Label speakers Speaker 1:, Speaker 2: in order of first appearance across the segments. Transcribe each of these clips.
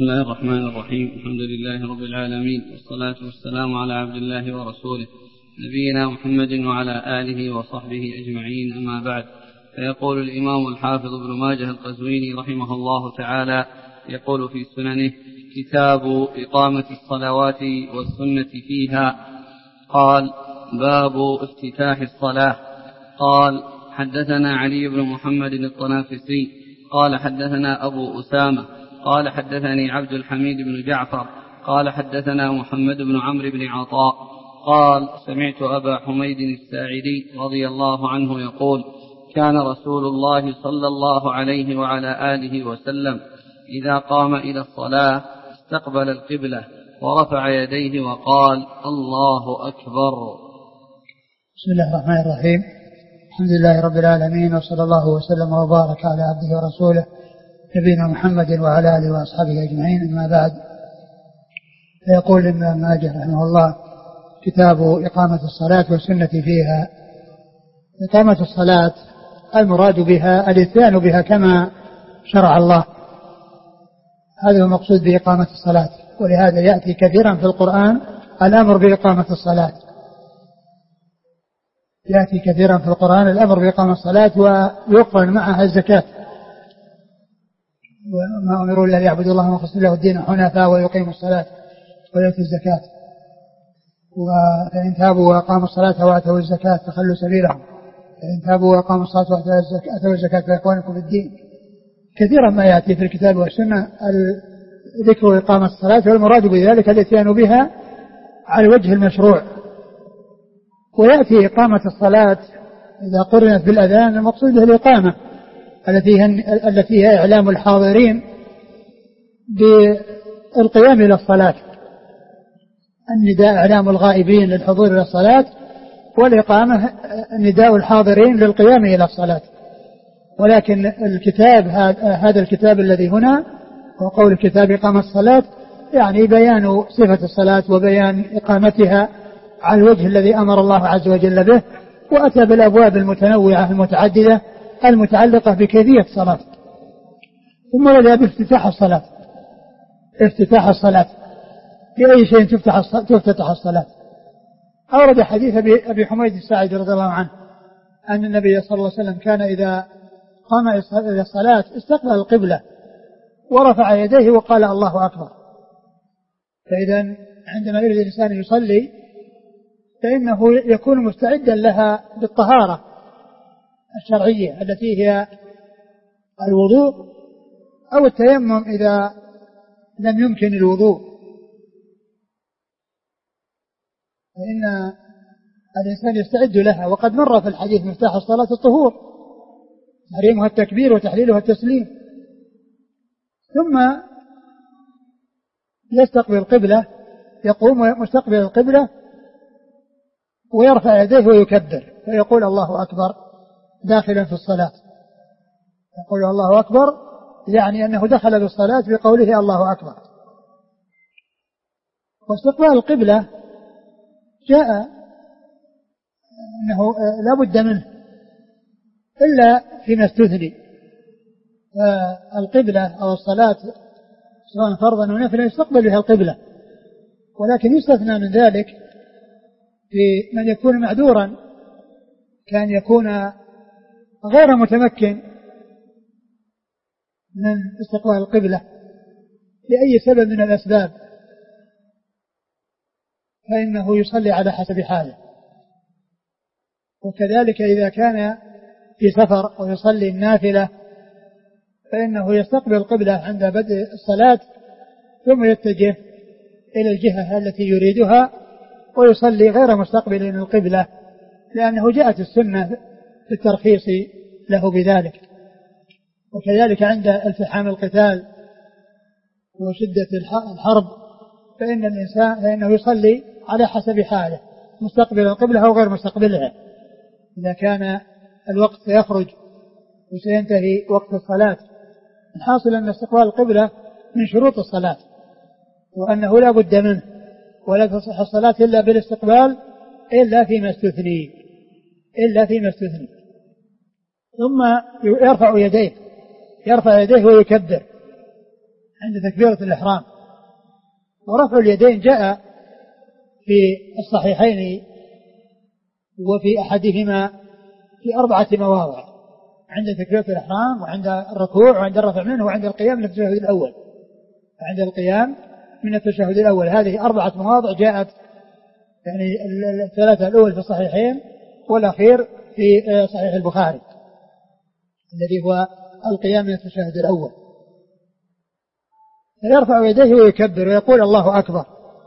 Speaker 1: الله الرحمن الرحيم. الحمد لله رب العالمين، والصلاة والسلام على عبد الله ورسوله نبينا محمد وعلى آله وصحبه أجمعين، أما بعد. فيقول الإمام الحافظ ابن ماجه القزويني رحمه الله تعالى يقول في سننه: كتاب إقامة الصلوات والسنة فيها. قال: باب افتتاح الصلاة. قال: حدثنا علي بن محمد الطنافسي قال حدثنا أبو أسامة قال حدثني عبد الحميد بن جعفر قال حدثنا محمد بن عمرو بن عطاء قال: سمعت أبا حميد الساعدي رضي الله عنه يقول: كان رسول الله صلى الله عليه وعلى آله وسلم إذا قام إلى الصلاة استقبل القبلة ورفع يديه وقال: الله أكبر.
Speaker 2: بسم الله الرحمن الرحيم. الحمد لله رب العالمين، وصلى الله وسلم وبارك على عبده ورسوله نبينا محمد وعلى آله وأصحابه أجمعين، أما بعد. فيقول الإمام ماجه رحمه الله: كتاب إقامة الصلاة والسنة فيها. إقامة الصلاة المراد بها الاتيان بها كما شرع الله، هذا هو المقصود بإقامة الصلاة، ولهذا يأتي كثيرا في القرآن الأمر بإقامة الصلاة، يأتي كثيرا في القرآن الأمر بإقامة الصلاة ويقرن معها الزكاة: وما أمروا إلا ليعبدوا الله مخلصين له الدين حنفاء ويقيموا الصلاة ويؤتوا الزكاة، فإن تابوا وأقاموا الصلاة وآتوا الزكاة فخلوا سبيلهم، فإن تابوا وأقاموا الصلاة وآتوا الزكاة فإخوانكم في الدين. كثيرا ما يأتي في الكتاب والسنة ذكر إقامة الصلاة، والمراد بذلك الاتيان بها على الوجه المشروع. ويأتي إقامة الصلاة إذا قرنت بالأذان المقصود به الإقامة التي هي إعلام الحاضرين بالقيام إلى الصلاة. النداء إعلام الغائبين للحضور إلى الصلاة، والإقامة نداء الحاضرين للقيام إلى الصلاة. ولكن الكتاب هذا الكتاب الذي هنا وقول الكتاب إقامة الصلاة يعني بيان صفة الصلاة وبيان إقامتها على الوجه الذي أمر الله عز وجل به، وأتى بالأبواب المتنوعة المتعددة المتعلقة بكيفية الصلاة. ثم بدأ بافتتاح الصلاة. افتتاح الصلاة بأي شيء تفتتح الصلاة؟ أورد حديث أبي حميد الساعدي رضي الله عنه أن النبي صلى الله عليه وسلم كان إذا قام إلى الصلاة استقبل القبلة ورفع يديه وقال: الله أكبر. فإذا عندما يريد الإنسان يصلي فإنه يكون مستعدا لها بالطهارة الشرعية التي هي الوضوء أو التيمم إذا لم يمكن الوضوء، فإن الإنسان يستعد لها. وقد مر في الحديث مفتاح الصلاة الطهور، تحريمها التكبير وتحليلها التسليم. ثم يستقبل القبلة، يقوم مستقبل القبلة ويرفع يديه ويكبر فيقول: الله أكبر داخلا في الصلاة. يقول الله أكبر يعني أنه دخل بالصلاة بقوله الله أكبر. واستقبال القبلة جاء أنه لا بد منه إلا فيما استثني. القبلة أو الصلاة سواء فرضا أو نفلا يستقبل بها القبلة، ولكن يستثنى من ذلك في من يكون معذورا، كان يكون غير متمكن من استقبال القبلة لأي سبب من الأسباب، فإنه يصلي على حسب حاله. وكذلك إذا كان في سفر أو يصلي النافلة فإنه يستقبل القبلة عند بدء الصلاة ثم يتجه إلى الجهة التي يريدها ويصلي غير مستقبل القبلة، لأنه جاءت السنة في الترخيص له بذلك. وكذلك عند التحام القتال وشدة الحرب فإنه يصلي على حسب حاله مستقبل القبلة أو غير مستقبلها، إذا كان الوقت سيخرج وسينتهي وقت الصلاة. الحاصل أن استقبال القبلة من شروط الصلاة، وأنه لا بد منه، ولا تصح الصلاة إلا بالاستقبال إلا فيما استثني. ثم يرفع يديه ويكبر. عند تكبيرة الإحرام. ورفع اليدين جاء في الصحيحين وفي أحدهما في 4 مواضع، عند تكبيرة الإحرام وعند الركوع وعند الرفع منه وعند القيام من التشهد الأول. عند القيام من التشهد الأول هذه 4 مواضع جاءت، يعني 3 الأول في الصحيحين والأخير في صحيح البخاري الذي هو القيام من التشهد الأول. يرفع يديه ويكبر ويقول الله أكبر.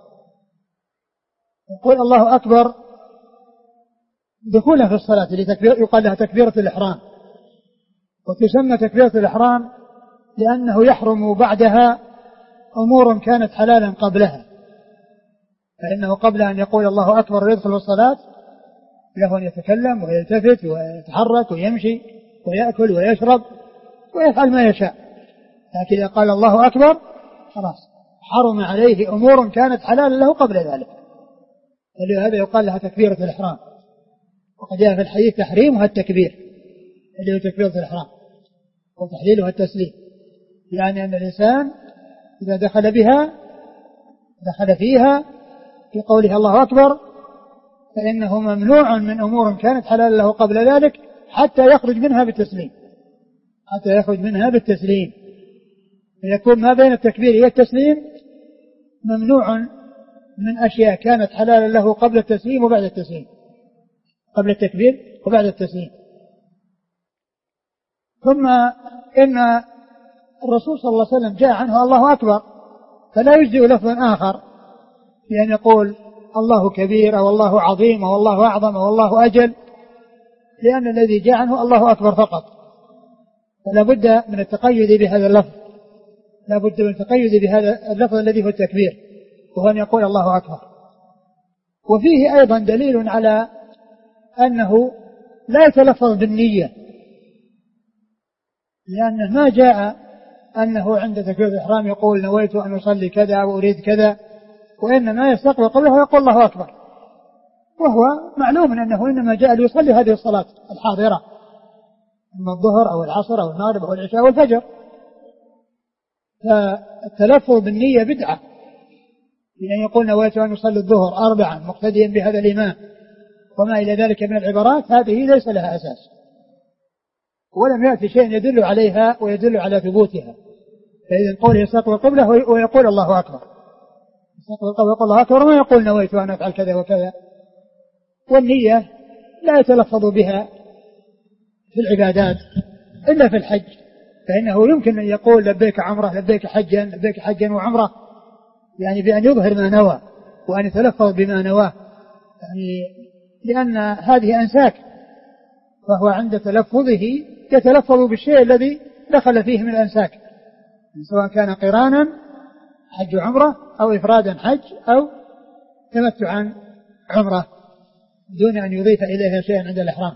Speaker 2: يقول الله أكبر دخولا في الصلاة يقال لها تكبيرة الإحرام، وتسمى تكبيرة الإحرام لأنه يحرم بعدها أمور كانت حلالا قبلها، فإنه قبل أن يقول الله أكبر ويدخل الصلاة له أن يتكلم ويلتفت ويتحرك ويمشي ويأكل ويشرب ويفعل ما يشاء، لكن إذا قال الله أكبر خلاص حرم عليه أمور كانت حلالا له قبل ذلك، ولهذا يقال لها تكبيرة الإحرام. وقد جاء في الحديث تحريمها التكبير اللي هو تكبيرة الإحرام، وتحليلها التسليم، يعني أن الإنسان إذا دخل فيها في قوله الله أكبر فإنه ممنوع من أمور كانت حلالا له قبل ذلك حتى يخرج منها بالتسليم، فيكون ما بين التكبير والتسليم ممنوع من أشياء كانت حلالا له قبل التسليم وبعد التسليم، قبل التكبير وبعد التسليم. ثم إن الرسول صلى الله عليه وسلم جاء عنه الله أكبر، فلا يجزئ لفظ آخر بأن يقول الله كبير أو الله عظيم أو الله أعظم أو الله أجل، لأن الذي جاء عنه الله أكبر فقط، فلا بد من التقيد بهذا اللفظ، لا بد من التقيد بهذا اللفظ الذي هو التكبير، وهو أن يقول الله أكبر. وفيه أيضا دليل على أنه لا يتلفظ بالنية، لأنه ما جاء أنه عند تكبيرة الإحرام يقول نويت أن أصلي كذا وأريد كذا، وإنما يستقبل قبله ويقول الله أكبر، وهو معلوم أنه إنما جاء ليصلي هذه الصلاة الحاضرة، إما الظهر أو العصر أو المغرب أو العشاء أو الفجر. فالتلفظ بالنية بدعة، لأن يقول نويت أن أصلي الظهر 4 مقتديا بهذا الإمام وما إلى ذلك من العبارات، هذه ليس لها أساس، ولم يأتي شيء يدل عليها ويدل على ثبوتها. فإذا قوله يستقبل قبله ويقول الله أكبر، يستقبل قبله ويقول الله أكبر، وما يقول نويت أن أفعل كذا وكذا. والنية لا يتلفظ بها في العبادات إلا في الحج، فإنه يمكن أن يقول لبيك عمرة لبيك حجا لبيك حجا وعمرة، يعني بأن يظهر ما نوى وأن يتلفظ بما نواه، يعني لأن هذه أنساك، فهو عند تلفظه يتلفظ بالشيء الذي دخل فيه من الأنساك، سواء كان قرانا حج عمرة أو إفرادا حج أو تمتعا عمرة دون أن يضيف إليها شيئا عند الإحرام.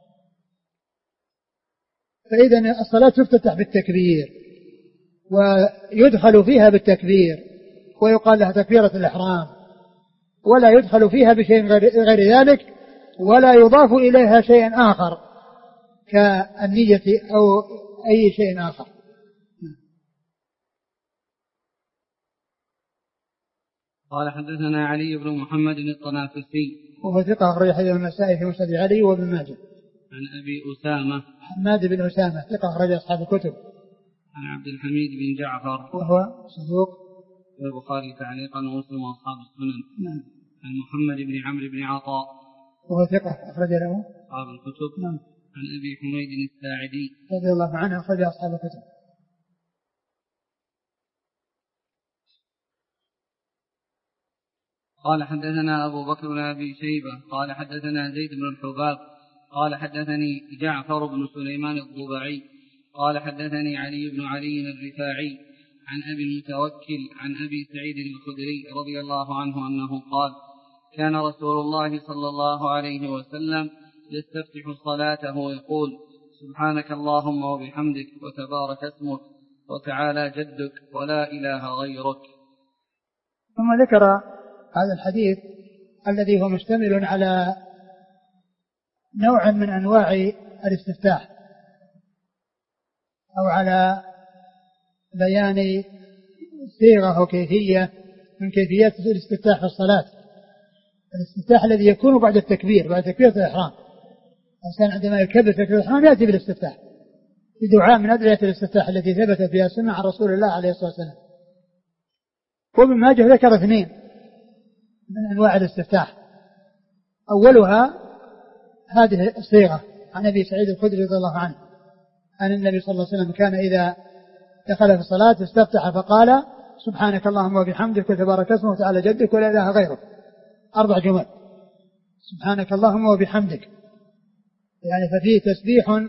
Speaker 2: فإذا الصلاة تفتتح بالتكبير ويدخل فيها بالتكبير ويقال لها تكبيرة الإحرام، ولا يدخل فيها بشيء غير ذلك، ولا يضاف إليها شيء آخر كالنية أو أي شيء آخر.
Speaker 1: قال حدثنا علي بن محمد الطنافسي
Speaker 2: وهو ثقة أخرج حديث النسائي في مسند علي وابن ماجه.
Speaker 1: عن أبي أسامة
Speaker 2: حماد بن أسامة ثقة أخرج أصحاب الكتب.
Speaker 1: عن عبد الحميد بن جعفر
Speaker 2: وهو صدوق
Speaker 1: البخاري تعليقا ومسلم وأصحاب السنن.
Speaker 2: نعم.
Speaker 1: عن محمد بن عمرو بن عطاء
Speaker 2: وهو ثقة أخرج له
Speaker 1: أصحاب الكتب.
Speaker 2: نعم.
Speaker 1: عن أبي حميد الساعدي
Speaker 2: رضي الله عنه أخرج أصحاب الكتب.
Speaker 1: قال حدثنا أبو بكر بن أبي شيبة قال حدثنا زيد بن الحباب قال حدثني جعفر بن سليمان الضبعي قال حدثني علي بن علي الرفاعي عن أبي المتوكل عن أبي سعيد الخدري رضي الله عنه أنه قال كان رسول الله صلى الله عليه وسلم يستفتح صلاته ويقول سبحانك اللهم وبحمدك وتبارك اسمك وتعالى جدك ولا إله غيرك.
Speaker 2: ثم ذكر هذا الحديث الذي هو مشتمل على نوع من أنواع الاستفتاح أو على بيان صيغة أو كيفية من كيفيات الاستفتاح في الصلاة. الاستفتاح الذي يكون بعد التكبير، بعد تكبيرة الإحرام. الإنسان عندما يكبر تكبيرة الإحرام يأتي بالاستفتاح بدعاء من أدعية الاستفتاح التي ثبتت فيها السنة عن رسول الله عليه الصلاة والسلام. وابن ماجه ذكر 2 من أنواع الاستفتاح. أولها هذه الصيغة عن أبي سعيد الخدري رضي الله عنه أن النبي صلى الله عليه وسلم كان إذا دخل في الصلاة استفتح فقال سبحانك اللهم وبحمدك وتبارك اسمك وتعالى جدك ولا إله غيرك. 4 جمل. سبحانك اللهم وبحمدك يعني ففيه تسبيح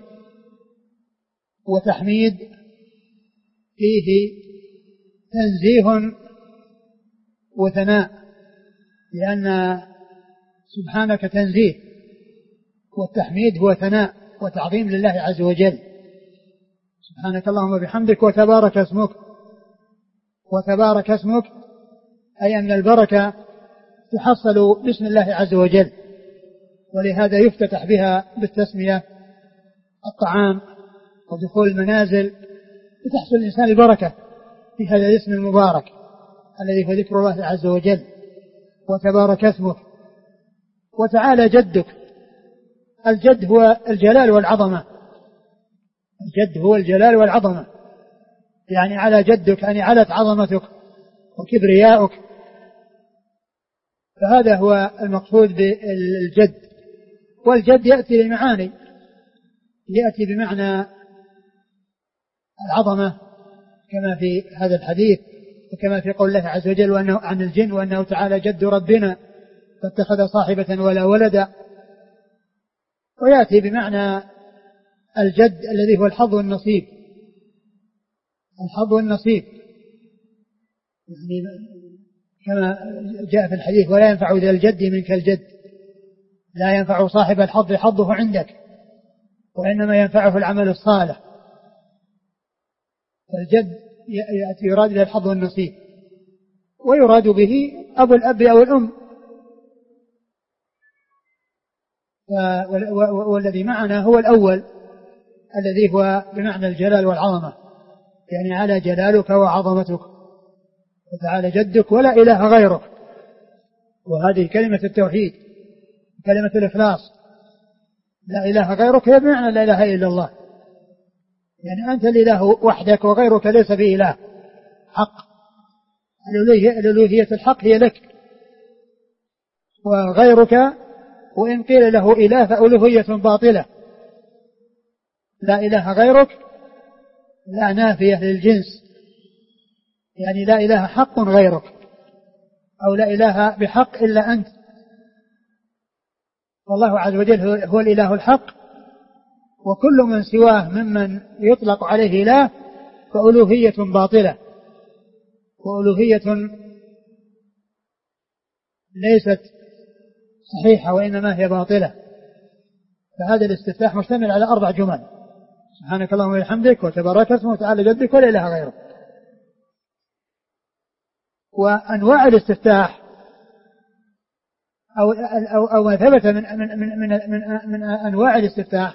Speaker 2: وتحميد، فيه تنزيه وثناء، لأن سبحانك تنزيه والتحميد هو ثناء وتعظيم لله عز وجل. سبحانك اللهم وبحمدك وتبارك اسمك. وتبارك اسمك أي أن البركة تحصل باسم الله عز وجل، ولهذا يفتتح بها بالتسمية الطعام ودخول المنازل، لتحصل الإنسان البركة في هذا الاسم المبارك الذي هو ذكر الله عز وجل. وتبارك اسمك وتعالى جدك. الجد هو الجلال والعظمة. الجد هو الجلال والعظمة، يعني على جدك يعني علت عظمتك وكبرياؤك. فهذا هو المقصود بالجد. والجد يأتي لمعاني، يأتي بمعنى العظمة كما في هذا الحديث، وكما في قول الله عز وجل وأنه عن الجن وأنه تعالى جد ربنا فاتخذ صاحبة ولا ولدا. ويأتي بمعنى الجد الذي هو الحظ والنصيب. الحظ والنصيب يعني كما جاء في الحديث ولا ينفع ذا الجد منك الجد. لا ينفع صاحب الحظ حظه عندك، وإنما ينفعه العمل الصالح. فالجد يراد له الحظ والنصيب، ويراد به أبو الأب أو الأم. والذي معنا هو الأول الذي هو بمعنى الجلال والعظمة، يعني على جلالك وعظمتك وتعالى جدك ولا إله غيرك. وهذه كلمة التوحيد، كلمة الإخلاص. لا إله غيرك هي بمعنى لا إله إلا الله، يعني أنت الإله وحدك وغيرك ليس بإله حق. الألوهية الحق هي لك، وغيرك وإن قيل له إله فألوهية باطلة. لا إله غيرك لا نافية للجنس، يعني لا إله حق غيرك، أو لا إله بحق إلا أنت. والله عز وجل هو الإله الحق، وكل من سواه ممن يطلق عليه إله فألوهية باطلة، وألوهية ليست صحيحة وإنما هي باطلة. فهذا الاستفتاح مشتمل على 4 جمل: سبحانك اللهم وبحمدك وتبارك اسمك وتعالى جدك ولا إله غيرك. وأنواع الاستفتاح أو ما ثبت من أنواع الاستفتاح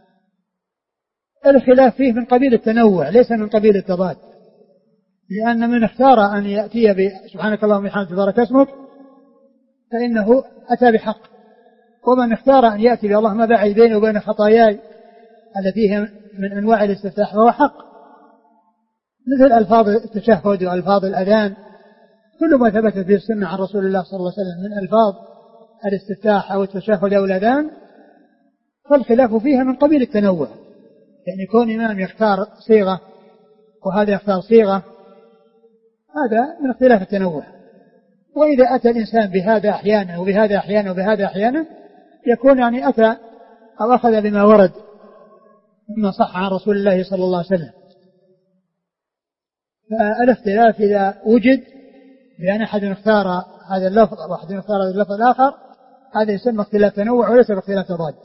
Speaker 2: الخلاف فيه من قبيل التنوع ليس من قبيل التضاد، لأن من اختار أن يأتي بسبحانك اللهم وبحمدك وتبارك اسمك فإنه أتى بحق، ومن اختار أن يأتي باللهم باعد بيني وبين خطاياي التي هي من أنواع الاستفتاح فهو حق، مثل ألفاظ التشهد وألفاظ الأذان. كل ما ثبت في السنة عن رسول الله صلى الله عليه وسلم من ألفاظ الاستفتاح أو التشهد أو الأذان فالخلاف فيها من قبيل التنوع، يعني كون إمام يختار صيغة وهذا يختار صيغة هذا من اختلاف التنوع. وإذا أتى الإنسان بهذا أحيانا وبهذا أحيانا وبهذا أحيانا يكون يعني أتى أو أخذ بما ورد مما صح عن رسول الله صلى الله عليه وسلم. فالاختلاف إذا وجد بأن أحد اختار هذا اللفظ وأحد اختار هذا اللفظ الآخر هذا يسمى اختلاف تنوع وليس باختلاف تضاد.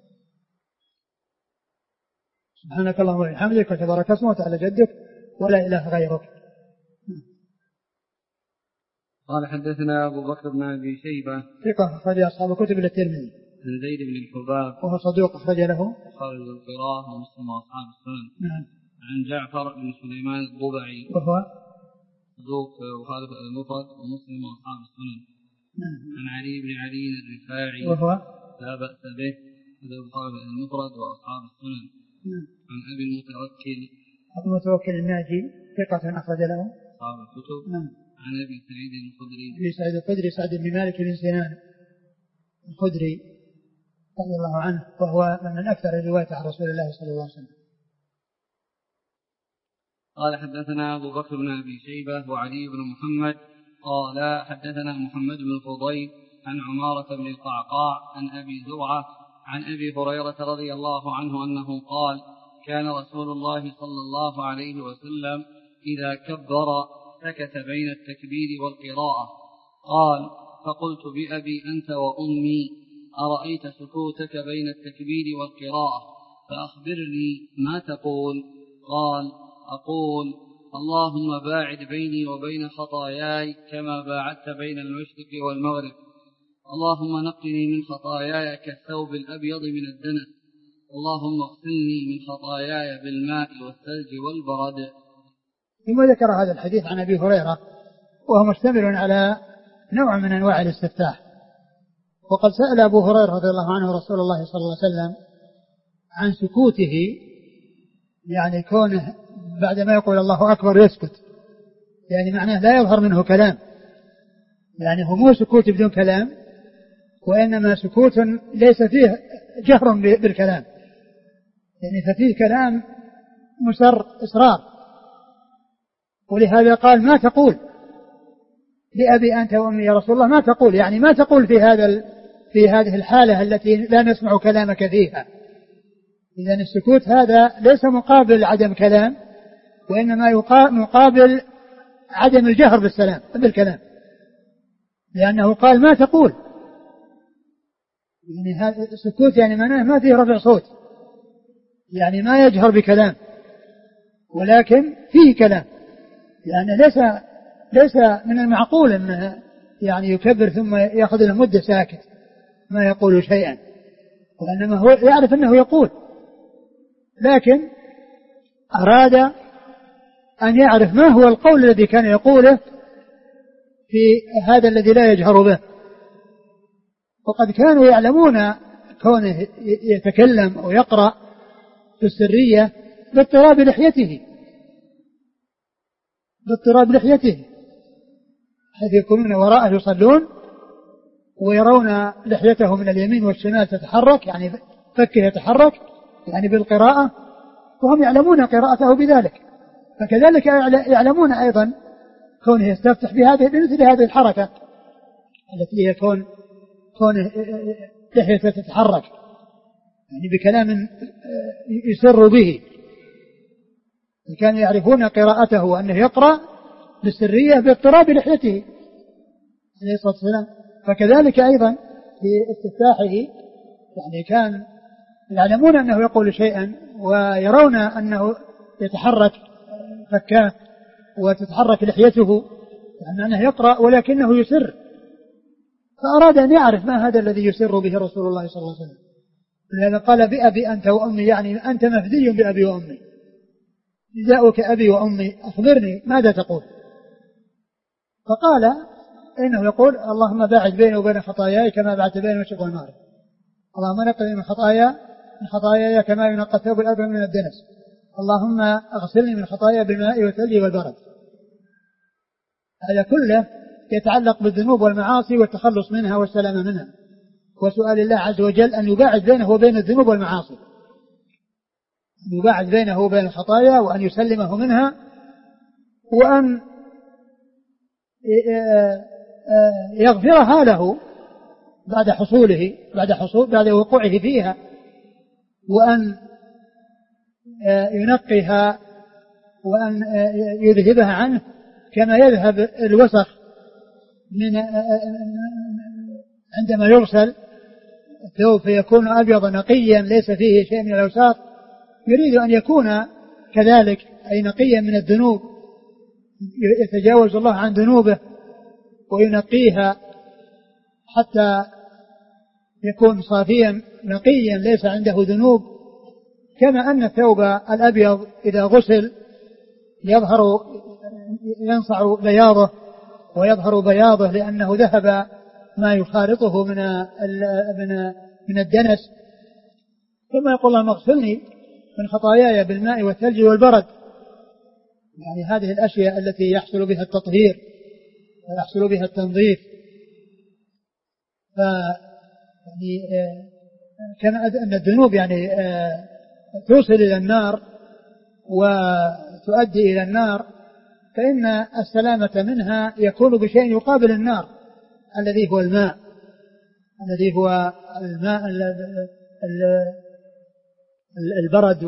Speaker 2: سبحانك اللهم وبحمدك وتبارك اسمك وتعالى جدك ولا إله غيرك.
Speaker 1: قال حدثنا أبو بكر بن أبي شيبة
Speaker 2: ثقة أخرج أصحاب كتب الترمذي.
Speaker 1: عن زيد بن الحباب
Speaker 2: وهو صدوق أخرج له
Speaker 1: خالد القراء ومسلم وأصحاب السنن.
Speaker 2: نعم.
Speaker 1: عن جعفر بن سليمان الضبعي
Speaker 2: وهو
Speaker 1: صدوق وخالف المفرد ومسلم وأصحاب السنن. عن علي بن علي الرفاعي
Speaker 2: وهو
Speaker 1: لا بأس به وخالف المفرد وأصحاب السنن. عن أبي المتوكل
Speaker 2: أبو المتوكل الناجي ثقة أخرج له
Speaker 1: أصحاب الكتب. عن أبي سعيد الخدري
Speaker 2: سعد بن مالك بن سنان الخدري رضي الله عنه، وهو من أكثر الرواية عن رسول الله صلى الله عليه وسلم.
Speaker 1: قال حدثنا أبو بكر بن أبي شيبة وعلي بن محمد قال حدثنا محمد بن الفضيل عن عمارة بن القعقاع عن أبي زرعة عن أبي هريرة رضي الله عنه أنه قال كان رسول الله صلى الله عليه وسلم إذا كبر سكت بين التكبير والقراءة. قال فقلت بأبي أنت وأمي أرأيت سكوتك بين التكبير والقراءة فأخبرني ما تقول؟ قال أقول اللهم باعد بيني وبين خطاياي كما باعدت بين المشرق والمغرب، اللهم نقني من خطاياي كالثوب الأبيض من الدنس، اللهم اغسلني من خطاياي بالماء والثلج والبرد.
Speaker 2: ثم ذكر هذا الحديث عن أبي هريرة وهو مشتمل على نوع من أنواع الاستفتاح. وقد سأل أبو هريرة رضي الله عنه رسول الله صلى الله عليه وسلم عن سكوته، يعني كونه بعدما يقول الله أكبر يسكت، يعني معناه لا يظهر منه كلام، يعني هو مو سكوت بدون كلام، وإنما سكوت ليس فيه جهر بالكلام، يعني ففيه كلام مسر إصرار. ولهذا قال ما تقول بأبي أنت وأمي يا رسول الله، ما تقول، يعني ما تقول في هذه الحالة التي لا نسمع كلامك فيها. إذن السكوت هذا ليس مقابل عدم كلام، وإنما مقابل عدم الجهر بالكلام، لأنه قال ما تقول، يعني هذا السكوت يعني معناه ما فيه رفع صوت، يعني ما يجهر بكلام، ولكن فيه كلام، يعني ليس من المعقول أنه يعني يكبر ثم يأخذ له مدة ساكت ما يقول شيئا، وإنما هو يعرف أنه يقول، لكن أراد أن يعرف ما هو القول الذي كان يقوله في هذا الذي لا يجهر به. وقد كانوا يعلمون كونه يتكلم أو يقرأ في السرية باضطراب لحيته حيث يكونون وراءه يصلون ويرون لحيته من اليمين والشمال تتحرك، يعني فكه يتحرك يعني بالقراءة، وهم يعلمون قراءته بذلك، فكذلك يعلمون أيضا كونه يستفتح بمثل هذه الحركة التي هي كون لحيته تتحرك يعني بكلام يسر به. كانوا يعرفون قراءته وأنه يقرأ بالسرية باضطراب لحيته عليه الصلاة والسلام. فكذلك أيضا في استفتاحه يعني كان يعلمون أنه يقول شيئا ويرون أنه يتحرك فكاه وتتحرك لحيته، يعني أنه يقرأ ولكنه يسر، فأراد أن يعرف ما هذا الذي يسر به رسول الله صلى الله عليه وسلم. لذلك قال بأبي أنت وأمي، يعني أنت مفدي بأبي وأمي، جاءك أبي وأمي أخبرني ماذا تقول؟ فقال إنه يقول اللهم باعد بيني وبين خطاياي كما باعدت بين المشرق والمغرب، اللهم نقني من خطاياي كما ينقى الثوب الأبيض من الدنس، اللهم اغسلني من خطاياي بالماء والثلج والبرد. هذا كله يتعلق بالذنوب والمعاصي والتخلص منها والسلامة منها، وسؤال الله عز وجل أن يباعد بينه وبين الذنوب والمعاصي، أن يباعد بينه وبين الخطايا وأن يسلمه منها، وأن يغفرها له بعد وقوعه فيها، وأن ينقيها وأن يذهبها عنه كما يذهب الوسخ عندما يغسل الثوب فيكون أبيض نقيا ليس فيه شيء من الأوساخ. يريد أن يكون كذلك أي نقيا من الذنوب، يتجاوز الله عن ذنوبه وينقيها حتى يكون صافيا نقيا ليس عنده ذنوب، كما أن الثوب الأبيض إذا غسل يظهر ينصع بياضه ويظهر بياضه لأنه ذهب ما يخالطه من الدنس، ثم يقول اللهم اغسلني من خطاياي بالماء والثلج والبرد. يعني هذه الأشياء التي يحصل بها التطهير ويحصل بها التنظيف. يعني كما أن الذنوب يعني توصل إلى النار وتؤدي إلى النار، فإن السلامة منها يكون بشيء يقابل النار الذي هو الماء، الذي هو الماء البرد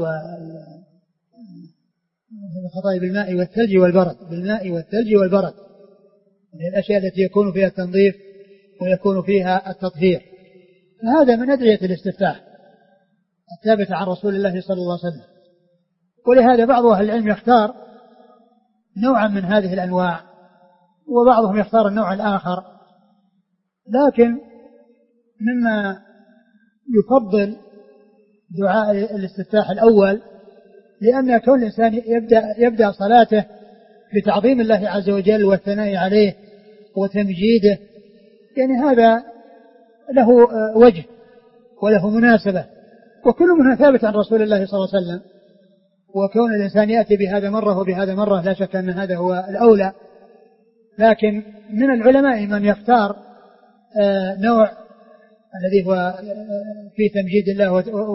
Speaker 2: والخطايا بالماء والثلج والبرد، بالماء والثلج والبرد من الأشياء التي يكون فيها التنظيف ويكون فيها التطهير. فهذا من أدعية الاستفتاح الثابتة عن رسول الله صلى الله عليه وسلم. ولهذا بعض أهل العلم يختار نوعا من هذه الأنواع وبعضهم يختار النوع الآخر، لكن مما يفضل دعاء الاستفتاح الأول، لأن كون الإنسان يبدأ صلاته بتعظيم الله عز وجل والثناء عليه وتمجيده، يعني هذا له وجه وله مناسبة، وكل منها ثابت عن رسول الله صلى الله عليه وسلم. وكون الإنسان يأتي بهذا مرة وبهذا مرة لا شك أن هذا هو الأولى، لكن من العلماء من يختار نوع الذي هو في تمجيد الله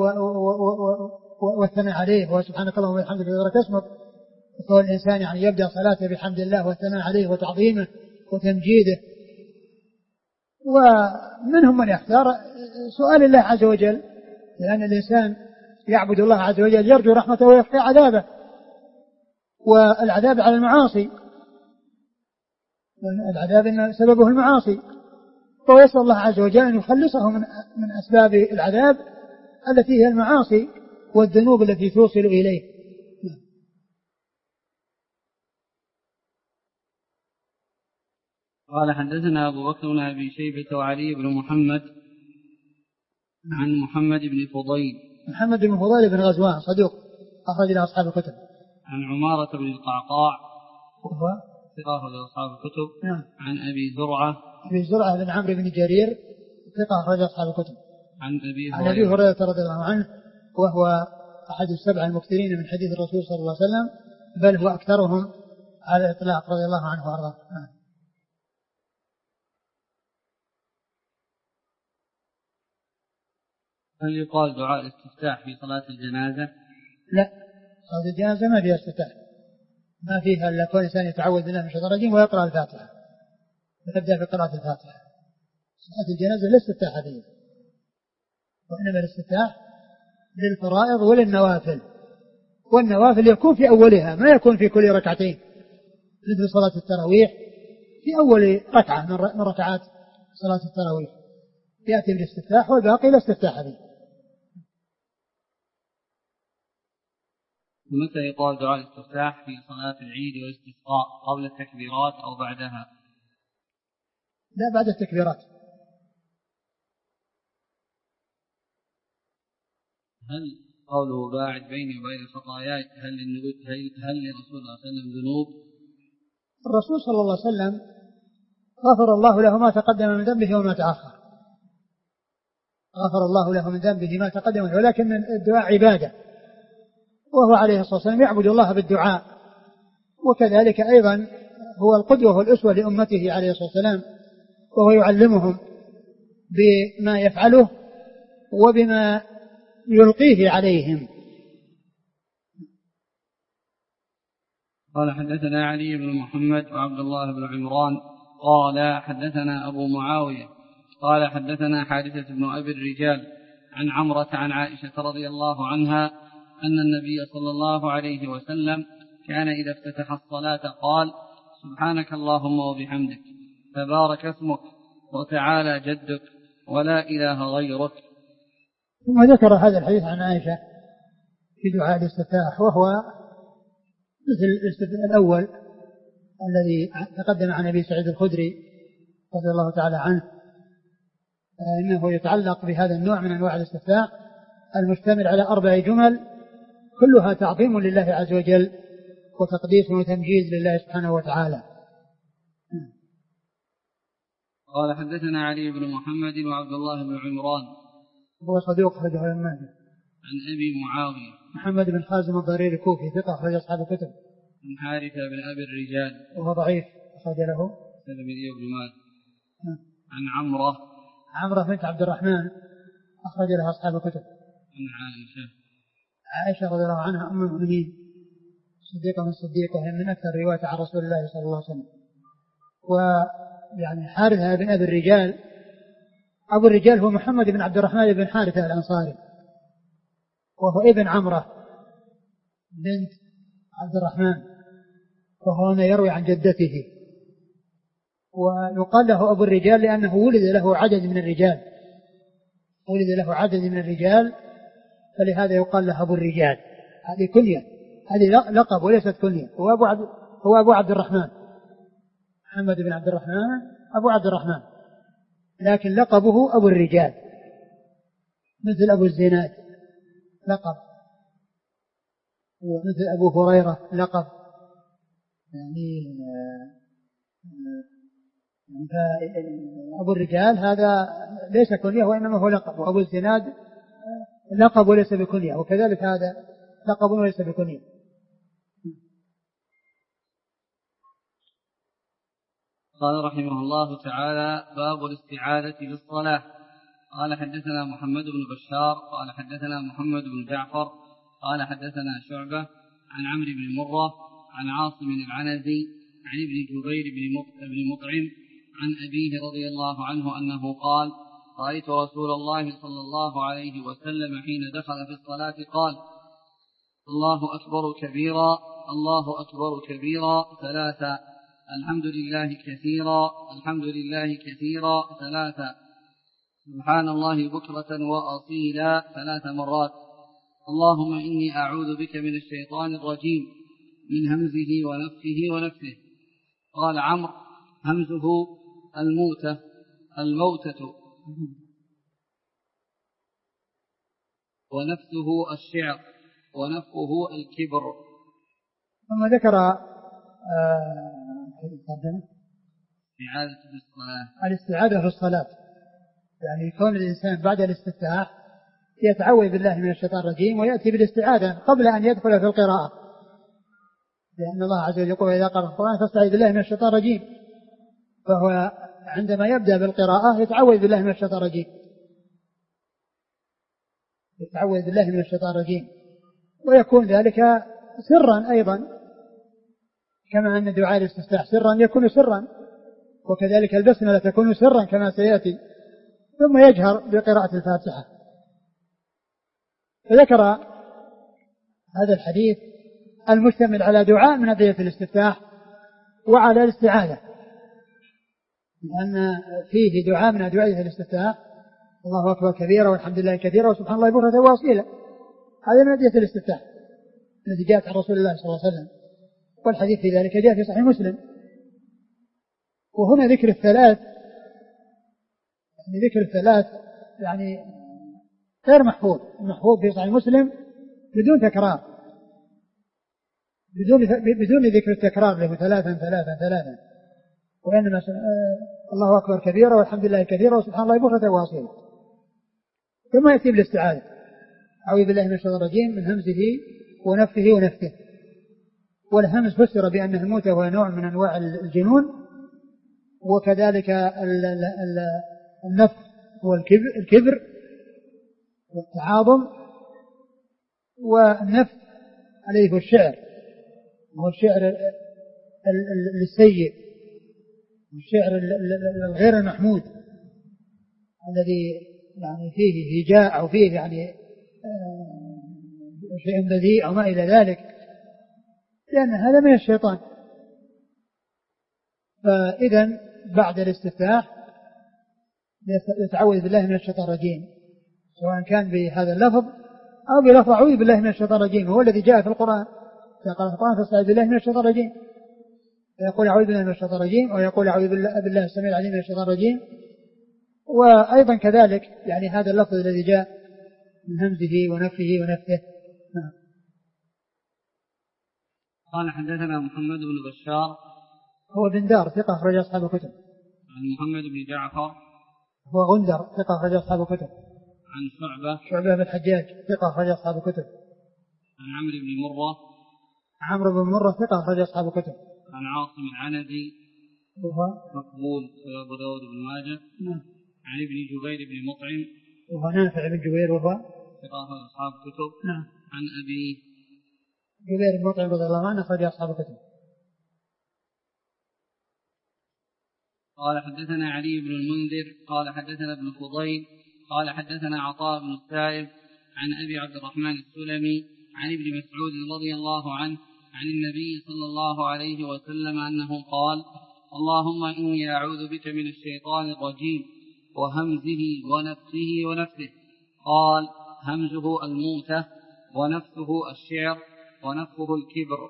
Speaker 2: والثناء عليه، وسبحانك اللهم وبحمدك وتبارك اسمك. فهو الإنسان يعني يبدأ صلاته بحمد الله والثناء عليه وتعظيمه وتمجيده. ومنهم من يختار سؤال الله عز وجل، لأن الإنسان يعبد الله عز وجل يرجو رحمته ويخشى عذابه، والعذاب على المعاصي، العذاب سببه المعاصي، فهو يسأل الله عز وجل أن يخلصه من أسباب العذاب التي هي المعاصي والذنوب التي توصل إليه.
Speaker 1: قال حدثنا أبو بكر بن أبي شيبة وعلي بن محمد عن محمد بن فضيل.
Speaker 2: محمد بن فضيل بن غزوان صدوق أخرج له أصحاب الكتب.
Speaker 1: عن عمارة بن القعقاع
Speaker 2: وهو
Speaker 1: ثقة أخرج له أصحاب الكتب.
Speaker 2: نعم.
Speaker 1: عن أبي زرعة
Speaker 2: بن عمرو بن جرير ثقة أخرج أصحاب الكتب.
Speaker 1: عن
Speaker 2: أبي هريرة رضي الله عنه وهو أحد السبع المكثرين من حديث الرسول صلى الله عليه وسلم، بل هو أكثرهم على الإطلاق رضي الله عنه وأرضاه.
Speaker 1: هل يقال دعاء الاستفتاح في صلاة الجنازة؟
Speaker 2: لا، صلاة الجنازة ما فيها استفتاح، ما فيها إلا كون الإنسان يتعوذ بالله من الشيطان الرجيم ويقرأ الفاتحة ويبدأ في قراءة الفاتحة. صلاة الجنازة لا استفتاح فيها، وإنما الاستفتاح للفرائض وللنوافل، والنوافل يكون في أولها ما يكون في كل ركعتين، مثل صلاة التراويح في أول ركعة من ركعات صلاة التراويح يأتي بالاستفتاح والباقي لا استفتاح فيه.
Speaker 1: متى يقال دعاء الاستفتاح في صلاة العيد والاستسقاء؟ قبل التكبيرات أو بعدها؟
Speaker 2: لا، بعد التكبيرات.
Speaker 1: هل قوله باعد بيني وبين خطاياي هل لرسول الله صلى الله عليه وسلم ذنوب؟
Speaker 2: الرسول صلى الله عليه وسلم غفر الله له ما تقدم من ذنبه وما تأخر، غفر الله له من ذنبه ما تقدم، ولكن الدعاء عبادة، وهو عليه الصلاة والسلام يعبد الله بالدعاء، وكذلك أيضا هو القدوة والأسوة لأمته عليه الصلاة والسلام، وهو يعلمهم بما يفعله وبما يلقيه عليهم.
Speaker 1: قال حدثنا علي بن محمد وعبد الله بن عمران قال حدثنا أبو معاوية قال حدثنا حارثة بن أبي الرجال عن عمرة عن عائشة رضي الله عنها أن النبي صلى الله عليه وسلم كان إذا افتتح الصلاة قال سبحانك اللهم وبحمدك تبارك اسمك وتعالى جدك ولا إله غيرك.
Speaker 2: ثم ذكر هذا الحديث عن عائشة في دعاء الاستفتاح، وهو مثل الاستفتاح الأول الذي تقدم عن أبي سعيد الخدري رضي الله تعالى عنه، إنه يتعلق بهذا النوع من أنواع الاستفتاح المشتمل على 4 جمل كلها تعظيم لله عز وجل وتقديس وتمجيد لله سبحانه وتعالى.
Speaker 1: قال حدثنا علي بن محمد وعبد الله بن عمران
Speaker 2: هو صدوق أخرجه ابن ماجه.
Speaker 1: عن أبي معاوية
Speaker 2: محمد بن حازم الضريري الكوفي ثقة أخرج أصحاب الكتب.
Speaker 1: عن حارثة بن أبي الرجال
Speaker 2: وهو ضعيف أخرج له
Speaker 1: الترمذي وابن ماجه. عن عمرة
Speaker 2: بنت عبد الرحمن أخرج لها أصحاب الكتب.
Speaker 1: عن
Speaker 2: عائشة رضي الله عنها أم المؤمنين صديقة من الصديق، وهي من أكثر رواية عن رسول الله صلى الله عليه وسلم. ويعني حارثة بن أبي الرجال، أبو الرجال هو محمد بن عبد الرحمن بن حارثة الأنصاري، وهو ابن عمرة بنت عبد الرحمن، وهو هنا يروي عن جدته. ويقال له أبو الرجال لأنه ولد له عدد من الرجال، فلهذا يقال له أبو الرجال. هذه كنية، هذه لقب وليست كنية. هو أبو عبد الرحمن، محمد بن عبد الرحمن أبو عبد الرحمن، لكن لقبه أبو الرجال، مثل أبو الزناد لقب، ومثل أبو هريرة لقب. يعني أبو الرجال هذا ليس كنية وإنما هو لقب، وأبو الزناد لقب وليس بكنية، وكذلك هذا لقب وليس بكنية.
Speaker 1: قال رحمه الله تعالى: باب الاستعاذة بالصلاة. قال حدثنا محمد بن بشار قال حدثنا محمد بن جعفر قال حدثنا شعبة عن عمرو بن مرة عن عاصم العنزي عن ابن جبير بن مطعم عن أبيه رضي الله عنه أنه قال: رأيت رسول الله صلى الله عليه وسلم حين دخل في الصلاة قال: الله أكبر كبيرا الله أكبر كبيرا ثلاثا، الحمد لله كثيرا ثلاثا، سبحان الله بكرة وأصيلا 3 مرات، اللهم إني أعوذ بك من الشيطان الرجيم من همزه ونفخه ونفثه. قال عمرو: همزه الموتة ونفثه الشعر ونفخه الكبر.
Speaker 2: ثم ذكر الاستعاذة في الصلاة، يعني كون الإنسان بعد الاستفتاح يتعوذ بالله من الشيطان الرجيم ويأتي بالاستعاذة قبل أن يدخل في القراءة، لأن الله عز وجل يقول: إذا قرأ القرآن فاستعذ بالله من الشيطان الرجيم. فهو عندما يبدأ بالقراءة يتعوذ بالله من الشيطان الرجيم، ويكون ذلك سرا أيضا، كما أن دعاء الاستفتاح سرا يكون سرا، وكذلك البسملة تكون سرا كما سيأتي، ثم يجهر بقراءة الفاتحة. فذكر هذا الحديث المشتمل على دعاء من أدعية الاستفتاح وعلى الاستعاذة، لأن فيه دعاء من أدعية الاستفتاح: الله أكبر كبيرا والحمد لله كثيرا وسبحان الله بكرة وأصيلا. هذا من أدعية الاستفتاح التي جاءت عن رسول الله صلى الله عليه وسلم، والحديث في ذلك جاء في صحيح مسلم. وهنا ذكر الثلاث يعني غير محفوظ في صحيح مسلم بدون تكرار، بدون ذكر التكرار له 3 وإنما الله أكبر كبيرا والحمد لله كثيرا وسبحان الله بكرة وأصيلا. ثم يأتي بالاستعاذة: أعوذ بالله من الشيطان الرجيم من همزه ونفخه ونفثه. والهمز فسر بأنه الموت وهو نوع من أنواع الجنون، وكذلك النفخ هو الكبر والتعاظم، والنفث عليه الشعر، وهو الشعر السيء، الشعر الغير المحمود الذي يعني فيه هجاء أو فيه يعني شيء بذيء أو ما إلى ذلك، لأن هذا من الشيطان. فإذا بعد الاستفتاح يتعوذ بالله من الشيطان الرجيم، سواء كان بهذا اللفظ أو بلفظ أعوذ بالله من الشيطان الرجيم، هو الذي جاء في القرآن: إذا قرأ القرآن فاستعذ بالله من الشيطان الرجيم، فيقول أعوذ بالله من الشيطان الرجيم، أو يقول أعوذ بالله السميع العليم من الشيطان الرجيم. وأيضا كذلك يعني هذا اللفظ الذي جاء من همزه ونفخه ونفثه.
Speaker 1: قال حدثنا محمد بن بشار
Speaker 2: هو بندار ثقة أخرج أصحاب الكتب.
Speaker 1: عن محمد بن جعفر
Speaker 2: هو غندر ثقة أخرج أصحاب الكتب.
Speaker 1: عن
Speaker 2: شعبة بن الحجاج ثقة أخرج أصحاب الكتب.
Speaker 1: عن عمرو
Speaker 2: بن مرة ثقة أخرج أصحاب الكتب.
Speaker 1: عن عاصم العنزي
Speaker 2: وهو
Speaker 1: مقبول أبو داود بن ماجه. عن ابن جبير بن مطعم
Speaker 2: وهو نافع بن جبير وهو
Speaker 1: ثقة أخرج أصحاب الكتب. عن أبي
Speaker 2: جبير بن مطعم رضي الله عنه أخرج أصحاب الكتب.
Speaker 1: قال حدثنا علي بن المنذر قال حدثنا ابن فضيل قال حدثنا عطاء بن السائب عن أبي عبد الرحمن السلمي عن ابن مسعود رضي الله عنه عن النبي صلى الله عليه وسلم أنه قال: اللهم إني أعوذ بك من الشيطان الرجيم وهمزه ونفسه ونفسه. قال: همزه الموتة ونفسه الشعر ونفسه الكبر.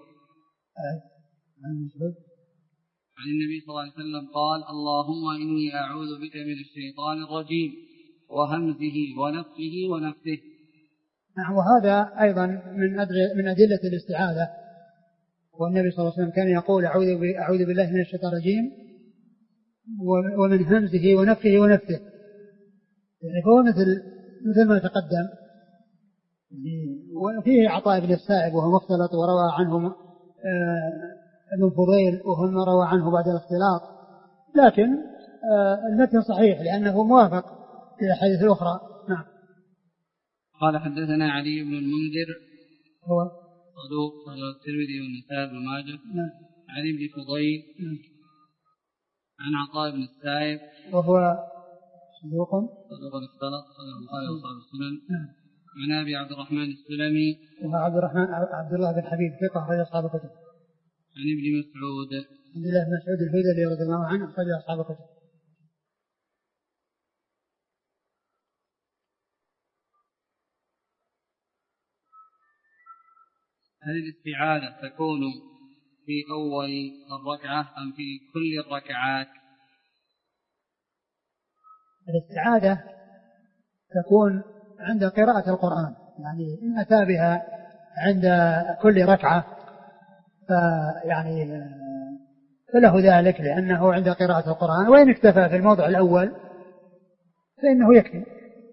Speaker 1: عن النبي صلى الله عليه وسلم قال: اللهم إني أعوذ بك من الشيطان الرجيم وهمزه ونفسه ونفسه.
Speaker 2: وهذا أيضا من أدلة الاستعاذة. والنبي صلى الله عليه وسلم كان يقول: أعوذ بالله من الشيطان الرجيم ومن همزه ونفسه ونفسه. يعني فهو مثل ما تقدم. وفيه عطاء بن السائب وهو مختلط وروى عنه ابن فضيل وهو روى عنه بعد الاختلاط، لكن المتن صحيح لأنه موافق للأحاديث الأخرى. نعم.
Speaker 1: قال حدثنا علي بن المنذر
Speaker 2: هو
Speaker 1: صدوق الترمذي والنسائي بن ماجه.
Speaker 2: نعم.
Speaker 1: عن ابن فضيل عن عطاء بن السائب
Speaker 2: وهو صدوق
Speaker 1: اختلط البخاري وأصحاب السنن. عن أبي عبد الرحمن السلمي
Speaker 2: وهو عبد الله بن حبيب ثقة أخرج أصحاب الكتب.
Speaker 1: عن ابن مسعود
Speaker 2: عبد الله بن مسعود الهذلي رضي الله عنه أخرج أصحاب الكتب.
Speaker 1: هل الاستعاذة تكون في أول الركعة أم في كل الركعات؟
Speaker 2: الاستعاذة تكون عند قراءة القرآن، يعني إن أتى بها عند كل ركعة فيعني فله ذلك لأنه عند قراءة القرآن، وإن اكتفى في الموضع الأول فإنه يكفي.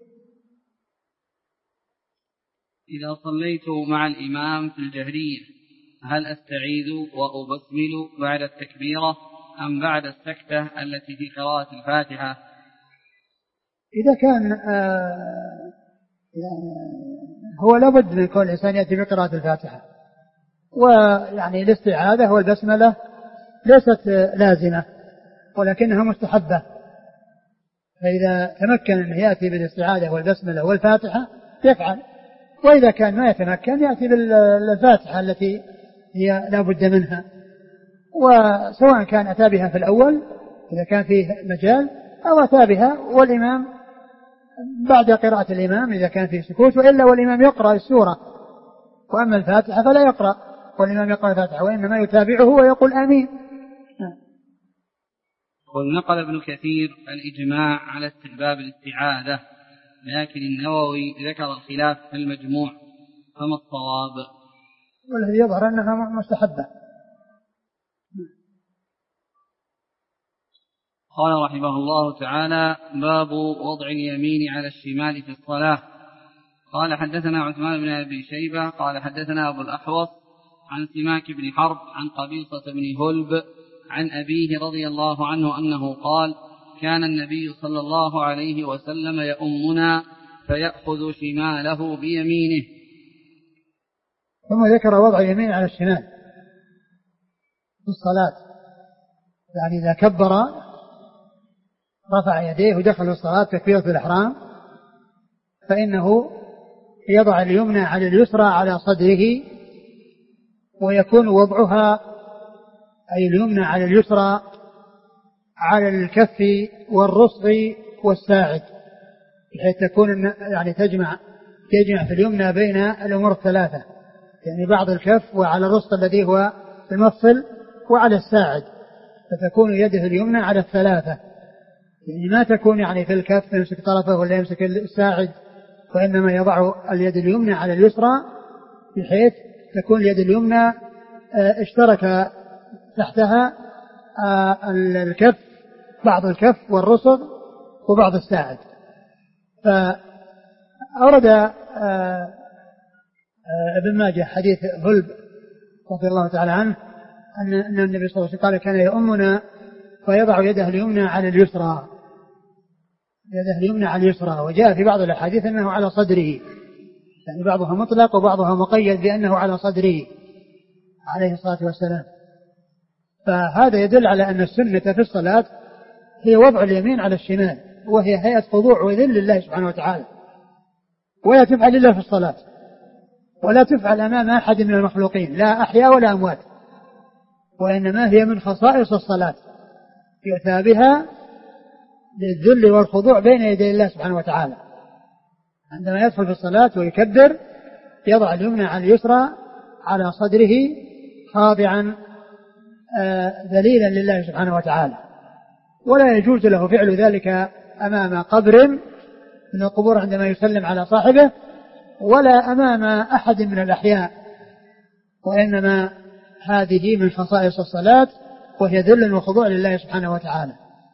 Speaker 1: إذا صليت مع الإمام في الجهرية هل أستعيذ وأبسمل بعد التكبيرة أم بعد السكتة التي في قراءة الفاتحة؟
Speaker 2: إذا كان هو لابد من كل إنسان يأتي بقراءة الفاتحة، ويعني الاستعاذة والبسملة ليست لازمة ولكنها مستحبة، فإذا تمكن أن يأتي بالاستعاذة والبسملة والفاتحة يفعل، وإذا كان ما يتمكن يأتي بالفاتحة التي هي لا بد منها، وسواء كان أتى بها في الأول إذا كان فيه مجال أو أتى بها والإمام بعد قراءة الإمام إذا كان فيه سكوت، وإلا والإمام يقرأ السورة، وأما الفاتحة فلا يقرأ والإمام يقرأ الفاتحة وإنما يتابعه ويقول آمين.
Speaker 1: نقل ابن كثير الإجماع على استحباب الاستعاذة، لكن النووي ذكر الخلاف في المجموع، فما الصواب؟
Speaker 2: والذي يظهر أنها مستحبة.
Speaker 1: قال رحمه الله تعالى: باب وضع اليمين على الشمال في الصلاة. قال حدثنا عثمان بن أبي شيبة قال حدثنا أبو الأحوص عن سماك بن حرب عن قبيصة بن هلب عن أبيه رضي الله عنه أنه قال: كان النبي صلى الله عليه وسلم يؤمنا فيأخذ شماله بيمينه.
Speaker 2: ثم ذكر وضع اليمين على الشمال في الصلاة، يعني إذا كبر رفع يديه ودخل الصلاة تكبيرة الإحرام فإنه يضع اليمنى على اليسرى على صدره، ويكون وضعها أي اليمنى على اليسرى على الكف والرسغ والساعد، بحيث تكون يعني تجمع في اليمنى بين الأمور الثلاثة، يعني بعض الكف وعلى الرسغ الذي هو المفصل وعلى الساعد، فتكون يده اليمنى على الثلاثة، يعني ما تكون يعني في الكف يمسك طرفه ولا يمسك الساعد، وإنما يضع اليد اليمنى على اليسرى بحيث تكون اليد اليمنى اشترك تحتها الكف، بعض الكف والرسغ وبعض الساعد. فأورد ابن ماجه حديث هلب رضي الله تعالى عنه أن النبي صلى الله عليه وسلم قال: كان يؤمنا فيضع يده اليمنى على اليسرى، يده اليمنى على اليسرى. وجاء في بعض الأحاديث أنه على صدره، يعني بعضها مطلق وبعضها مقيد بأنه على صدره عليه الصلاة والسلام. فهذا يدل على أن السنة في الصلاة هي وضع اليمين على الشمال، وهي هيئة خضوع وذل لله سبحانه وتعالى، ولا تفعل إلا في الصلاة، ولا تفعل أمام أحد من المخلوقين لا أحياء ولا أموات، وإنما هي من خصائص الصلاة يؤتى بها للذل والخضوع بين يدي الله سبحانه وتعالى. عندما يدخل في الصلاة ويكبر يضع اليمنى على اليسرى على صدره خاضعا ذليلا لله سبحانه وتعالى، ولا يجوز له فعل ذلك أمام قبر من القبور عندما يسلم على صاحبه، ولا أمام أحد من الأحياء، وإنما هذه من خصائص الصلاة وهي ذل وخضوع لله سبحانه وتعالى.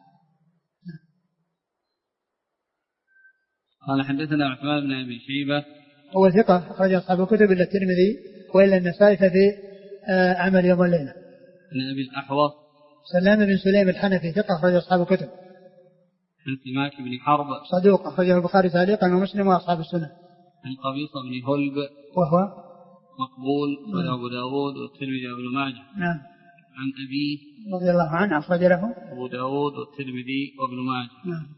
Speaker 1: قال حدثنا عثمان بن أبي شيبة
Speaker 2: هو ثقة أخرج أصحاب الكتب إلا الترمذي وإلا النسائي في أعمال يوم الليلة.
Speaker 1: عن أبي الأحوص
Speaker 2: سلام بن سليم الحنفي ثقة أخرج أصحاب الكتب.
Speaker 1: عن سماك بن حرب
Speaker 2: صدوق أخرجه البخاري تعليقا ومسلم وأصحاب السنة.
Speaker 1: عن قبيصة بن هلب
Speaker 2: وهو
Speaker 1: مقبول وأبو داود والترمذي وابن ماجه.
Speaker 2: نعم.
Speaker 1: عن أبيه
Speaker 2: رضي الله عنه أخرج له
Speaker 1: أبو داود والترمذي وابن ماجه.
Speaker 2: نعم.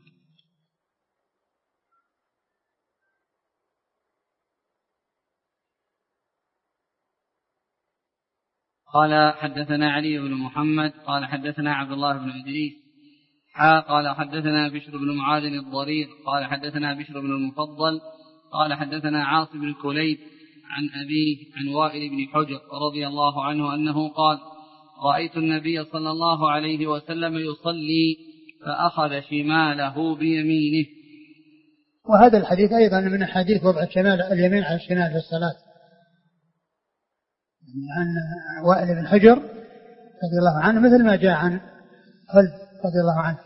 Speaker 1: قال حدثنا علي بن محمد قال حدثنا عبد الله بن إدريس قال حدثنا بشر بن معاذ الضرير قال حدثنا بشر بن المفضل قال حدثنا عاصم بن كليب عن أبيه عن وائل بن حجر رضي الله عنه أنه قال: رأيت النبي صلى الله عليه وسلم يصلي فأخذ شماله بيمينه.
Speaker 2: وهذا الحديث أيضا من الحديث وضع اليمين على الشمال في الصلاة، عن وائل بن حجر رضي الله عنه مثل ما جاء عن خلف رضي الله عنه.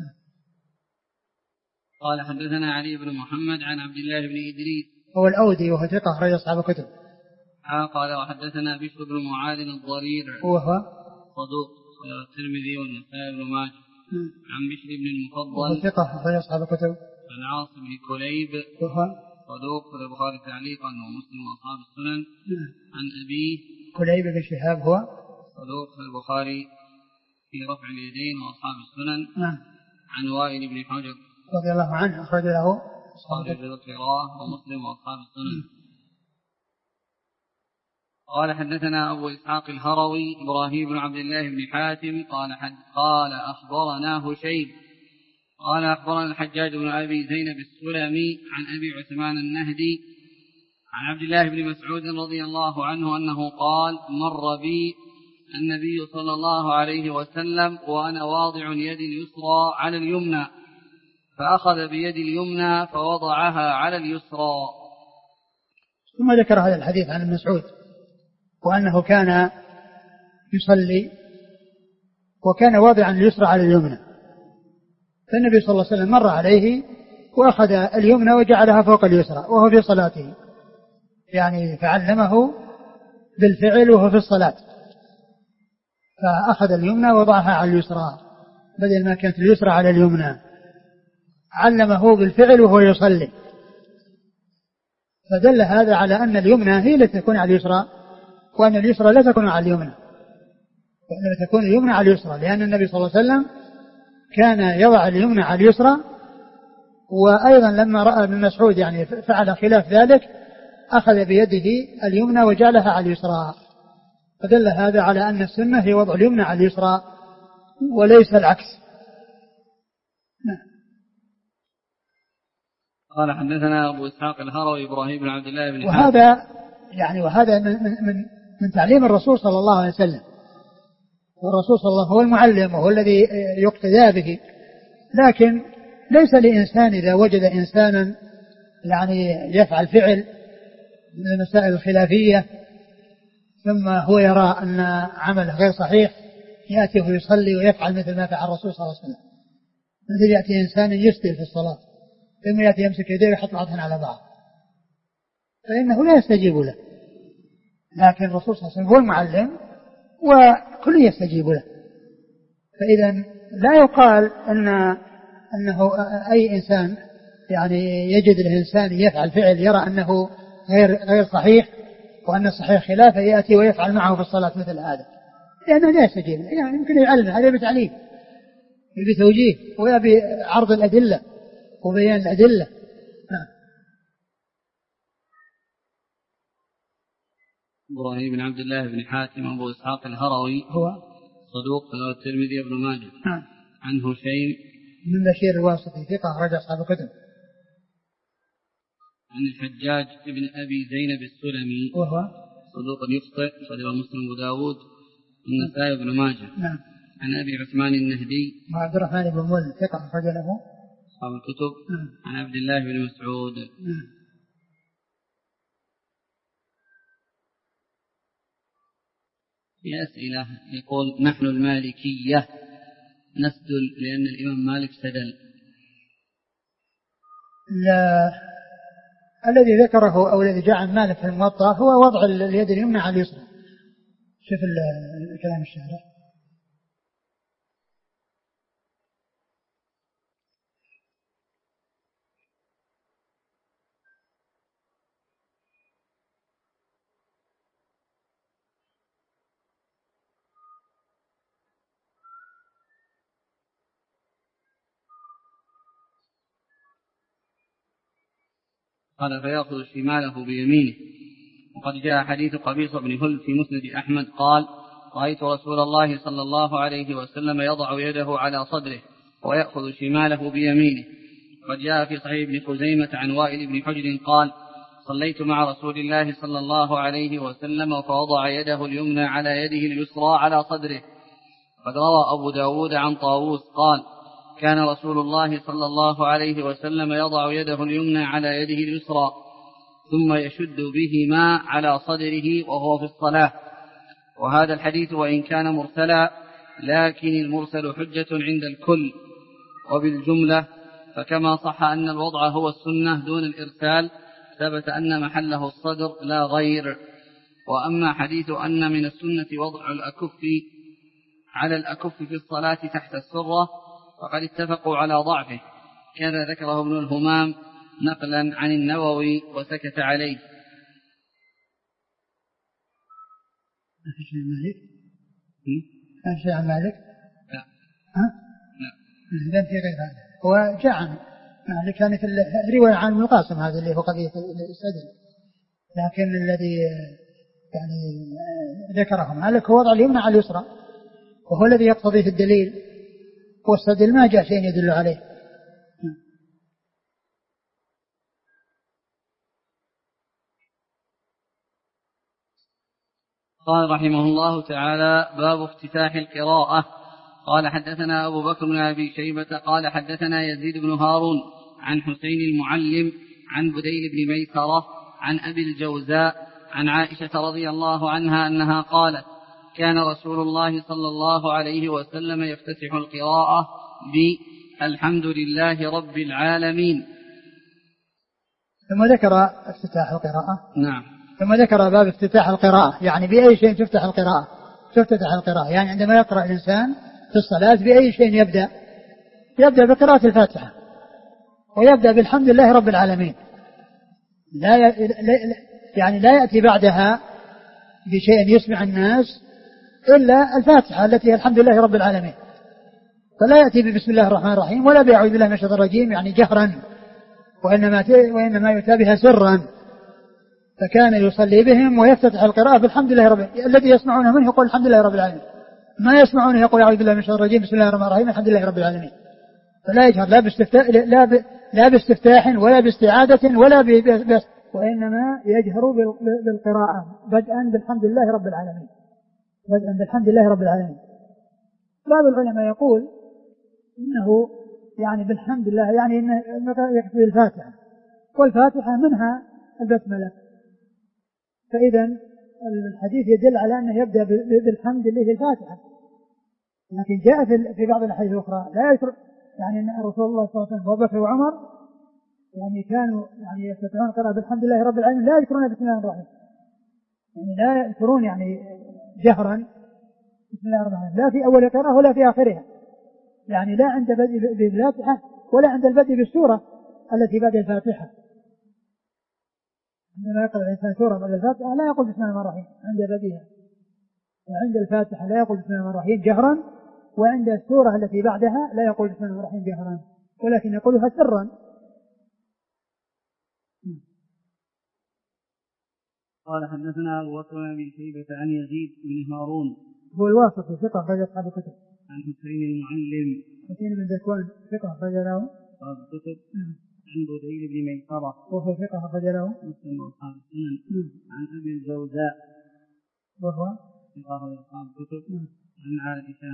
Speaker 1: قال حدثنا علي بن محمد عن عبد الله بن إدريس
Speaker 2: هو الأودي وهو ثقة أخرج أصحاب الكتب.
Speaker 1: قال وحدثنا بشر بن معاذ الضرير
Speaker 2: وهو
Speaker 1: صدوق الترمذي والنسائي بن ماجه. عن بشر بن المفضل
Speaker 2: وهو ثقة أخرج أصحاب الكتب.
Speaker 1: عن عاصم بن كليب
Speaker 2: وهو
Speaker 1: صدوق البخاري تعليقا ومسلم وأصحاب السنن. عن أبيه
Speaker 2: كليب بن شهاب هو
Speaker 1: صدوق البخاري في رفع اليدين وأصحاب السنن. عن وائل بن حجر
Speaker 2: رضي الله عنه أخرج له
Speaker 1: البخاري في القراءة ومسلم وأصحاب السنن. قال حدثنا أبو إسحاق الهروي إبراهيم بن عبد الله بن حاتم قال أخبرنا هشيم قال أخبرنا الحجاج بن أبي زينب السلمي عن أبي عثمان النهدي عن عبد الله بن مسعود رضي الله عنه أنه قال: مر بي النبي صلى الله عليه وسلم وأنا واضع يدي اليسرى على اليمنى فأخذ بيد اليمنى فوضعها على اليسرى.
Speaker 2: ثم ذكر هذا الحديث عن ابن مسعود وأنه كان يصلي وكان واضعا اليسرى على اليمنى، فالنبي صلى الله عليه وسلم مر عليه وأخذ اليمنى وجعلها فوق اليسرى وهو في صلاته، يعني فعلمه بالفعل وهو في الصلاة، فأخذ اليمنى ووضعها على اليسرى بدل ما كانت اليسرى على اليمنى، علمه بالفعل وهو يصلي، فدل هذا على أن اليمنى هي التي تكون على اليسرى وأن اليسرى لا تكون على اليمنى، وإنما تكون اليمنى على اليسرى، لأن النبي صلى الله عليه وسلم كان يضع اليمنى على اليسرى. وأيضا لما رأى ابن مسعود يعني فعل خلاف ذلك أخذ بيده اليمنى وجعلها على اليسرى، فدل هذا على أن السنة هي وضع اليمنى على اليسرى وليس العكس.
Speaker 1: قال حدثنا أبو إسحاق الهروي إبراهيم بن عبد الله بن
Speaker 2: وهذا من تعليم الرسول صلى الله عليه وسلم، والرسول صلى الله عليه وسلم هو المعلم وهو الذي يقتدى به، لكن ليس لإنسان إذا وجد إنسانا يعني يفعل فعل من المسائل الخلافية ثم هو يرى أن عمله غير صحيح يأتي ويصلي ويفعل مثل ما فعل الرسول صلى الله عليه وسلم، مثل يأتي إنسان يسدل في الصلاة ثم يأتي يمسك يديه ويحط بعضهن على بعض فإنه لا يستجيب له، لكن الرسول صلى الله عليه وسلم هو المعلم وكل يستجيب له. فإذا لا يقال أنه أي إنسان يعني يجد الإنسان يفعل فعل يرى أنه غير صحيح وأن الصحيح خلافه يأتي ويفعل معه في الصلاة مثل هذا، لأنه لا يستجيب، يعني يمكن يعلم هذا بتعليم بتوجيه ويبي عرض الأدلة وبيان الأدلة.
Speaker 1: إبراهيم بن عبد الله بن حاتم أبو إسحاق الهروي
Speaker 2: هو
Speaker 1: صدوق الترمذي بن ماجه. عن هشيم
Speaker 2: من بشير الواسطي ثقة رجع أصحاب الكتب.
Speaker 1: عن الحجاج بن أبي زينب السلمي
Speaker 2: وهو
Speaker 1: صدوق يخطئ صدر مسلم أبو داود والنسائي بن ماجه.
Speaker 2: نعم.
Speaker 1: عن أبي عثمان النهدي
Speaker 2: وعبد الرحمن بن مول ثقة رجع له
Speaker 1: أصحاب الكتب. عن عبد الله بن مسعود. في أسئلة يقول نحن المالكية نسدل لأن الإمام مالك سدل.
Speaker 2: لا، الذي ذكره أو الذي جاء عن مالك في الموطأ هو وضع اليد اليمنى على اليسرى. شوف الكلام الشارع.
Speaker 1: قال فيأخذ شماله بيمينه. وقد جاء حديث قبيص بن هل في مسند أحمد قال رأيت رسول الله صلى الله عليه وسلم يضع يده على صدره ويأخذ شماله بيمينه. وقد جاء في صحيح ابن خزيمة عن وائل بن حجر قال صليت مع رسول الله صلى الله عليه وسلم فوضع يده اليمنى على يده اليسرى على صدره. قد روى أبو داود عن طاووس قال كان رسول الله صلى الله عليه وسلم يضع يده اليمنى على يده اليسرى ثم يشد بهما على صدره وهو في الصلاة. وهذا الحديث وإن كان مرسلا لكن المرسل حجة عند الكل. وبالجملة فكما صح أن الوضع هو السنة دون الإرسال ثبت أن محله الصدر لا غير. وأما حديث أن من السنة وضع الأكف على الأكف في الصلاة تحت السرة فقد اتفقوا على ضعفه، كذا ذكره ابن الهمام نقلا عن النووي وسكت عليه.
Speaker 2: ما في شيء مالك؟ ما في شيء عن مالك؟
Speaker 1: لا.
Speaker 2: ها؟ لا. إذن في غير هذا. هو جاء عن مالك كانت الرواية عن ابن القاسم هذا اللي هو قضية السدل، لكن الذي يعني ذكره مالك هو وضع اليمنى على اليسرى وهو الذي يقتضي في الدليل، والسدل ما جاء شيء يدل عليه.
Speaker 1: قال رحمه الله تعالى باب افتتاح القراءة. قال حدثنا أبو بكر بن أبي شيبة قال حدثنا يزيد بن هارون عن حسين المعلم عن بديل بن ميسرة عن أبي الجوزاء عن عائشة رضي الله عنها أنها قالت كان رسول الله صلى الله عليه وسلم يفتتح القراءة بالحمد لله رب العالمين.
Speaker 2: ثم ذكر افتتاح القراءة.
Speaker 1: نعم.
Speaker 2: ثم ذكر باب افتتاح القراءة، يعني بأي شيء تفتح القراءة. تفتتح القراءة يعني عندما يقرأ الإنسان في الصلاة بأي شيء يبدأ بقراءة الفاتحة ويبدأ بالحمد لله رب العالمين، لا يأتي بعدها بشيء يسمع الناس إلا الفاتحة التي هي الحمد لله رب العالمين، فلا يأتي ببسم الله الرحمن الرحيم ولا بأعوذ بالله من الشيطان الرجيم يعني جهرا، وإنما يؤتى بها سرا. فكان يصلي بهم ويفتتح القراءة بالحمد لله رب العالمين، الذي يسمعونه منه يقول الحمد لله رب العالمين، ما يسمعونه يقول أعوذ بالله من الشيطان الرجيم بسم الله الرحمن الرحيم الحمد لله رب العالمين. فلا يجهر لا باستفتاح ولا باستعادة وإنما يجهر بالقراءة بدءا بالحمد لله رب العالمين، بدءا بالحمد لله رب العالمين. بعض العلماء يقول إنه يعني بالحمد لله يعني إنه يكفي الفاتحة، والفاتحة منها البسملة، فإذا الحديث يدل على أنه يبدأ بالحمد لله في الفاتحة، لكن جاء في بعض الأحاديث الأخرى لا يذكر يعني أن رسول الله صلى الله عليه وسلم وأبو بكر وعمر يعني كانوا يعني يستطيعون قراءة بالحمد لله رب العالمين لا يذكرون بسم الله الرحمن الرحيم، يعني لا يذكرون يعني جهرا بسم الله الرحمن الرحيم لا في أول قراءة ولا في آخرها، يعني لا عند بدء بالفاتحة ولا عند البدء بالسورة التي بعد الفاتحة. عندما يقرأ الإنسان سورة بعد الفاتحة لا يقول بسم الله الرحمن الرحيم عند بديها، وعند الفاتحة لا يقول بسم الله الرحمن الرحيم جهرا، وعند السورة التي بعدها لا يقول بسم الله الرحمن الرحيم جهرا ولكن يقولها سرا.
Speaker 1: قال حدثنا أبو بكر بن شيبة عن يزيد بن هارون
Speaker 2: هو الواسطي ثقة أخرج أصحاب الكتب.
Speaker 1: عن حسين المعلم
Speaker 2: حسين بن ذكوان ثقة أخرج له
Speaker 1: أصحاب الكتب. عن بديل بن ميسرة
Speaker 2: وهو ثقة أخرج له
Speaker 1: مسلم وأصحاب السنن. عن أبي الجوزاء
Speaker 2: وهو
Speaker 1: ثقة أخرج أصحاب الكتب. عن عائشة.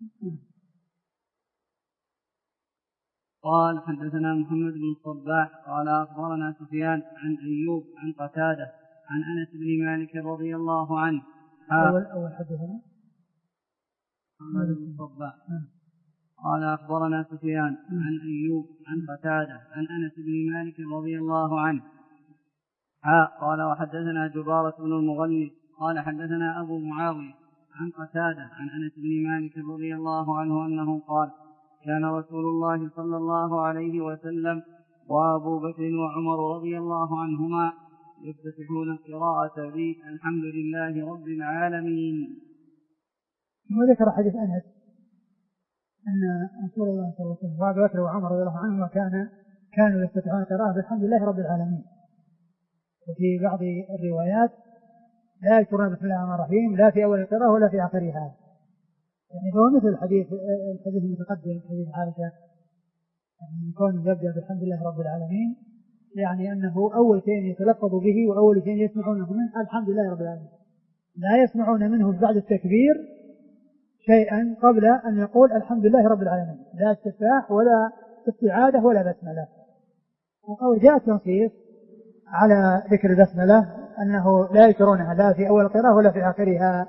Speaker 1: قال حدثنا محمد بن الصباح قال أخبرنا سفيان عن أيوب عن قتادة عن أنس بن مالك رضي الله عنه.
Speaker 2: أول حدثنا
Speaker 1: محمد بن الصباح قال أخبرنا سفيان عن أيوب عن قتادة عن أنس بن مالك رضي الله عنه. قال وحدثنا جبارة بن المغلس قال حدثنا أبو معاوية عن قتادة عن أنس بن مالك رضي الله عنه أنه قال كان رسول الله صلى الله عليه وسلم وأبو بكر وعمر رضي الله عنهما يفتتحون القراءة بالحمد لله رب العالمين.
Speaker 2: وذكر حديث أنس أن رسول الله صلى الله عليه وسلم وأبو بكر وعمر رضي الله عنهما كانوا يفتتحون القراءة بالحمد لله رب العالمين. وفي بعض الروايات لا يذكرون بسم الله الرحمن الرحيم لا في أول القراءة ولا في آخرها، يعني هو مثل الحديث المتقدم حديث عائشة يعني يكون يبدأ بالحمد لله رب العالمين، يعني أنه أول شيء يتلفظ به وأول شيء يسمعونه منه الحمد لله رب العالمين، لا يسمعون منه بعد التكبير شيئا قبل أن يقول الحمد لله رب العالمين، لا استفتاح ولا استعادة ولا بسملة. وقول جاء التنصيص على ذكر البسملة أنه لا يذكرونها لا في أول القراءة ولا في آخرها.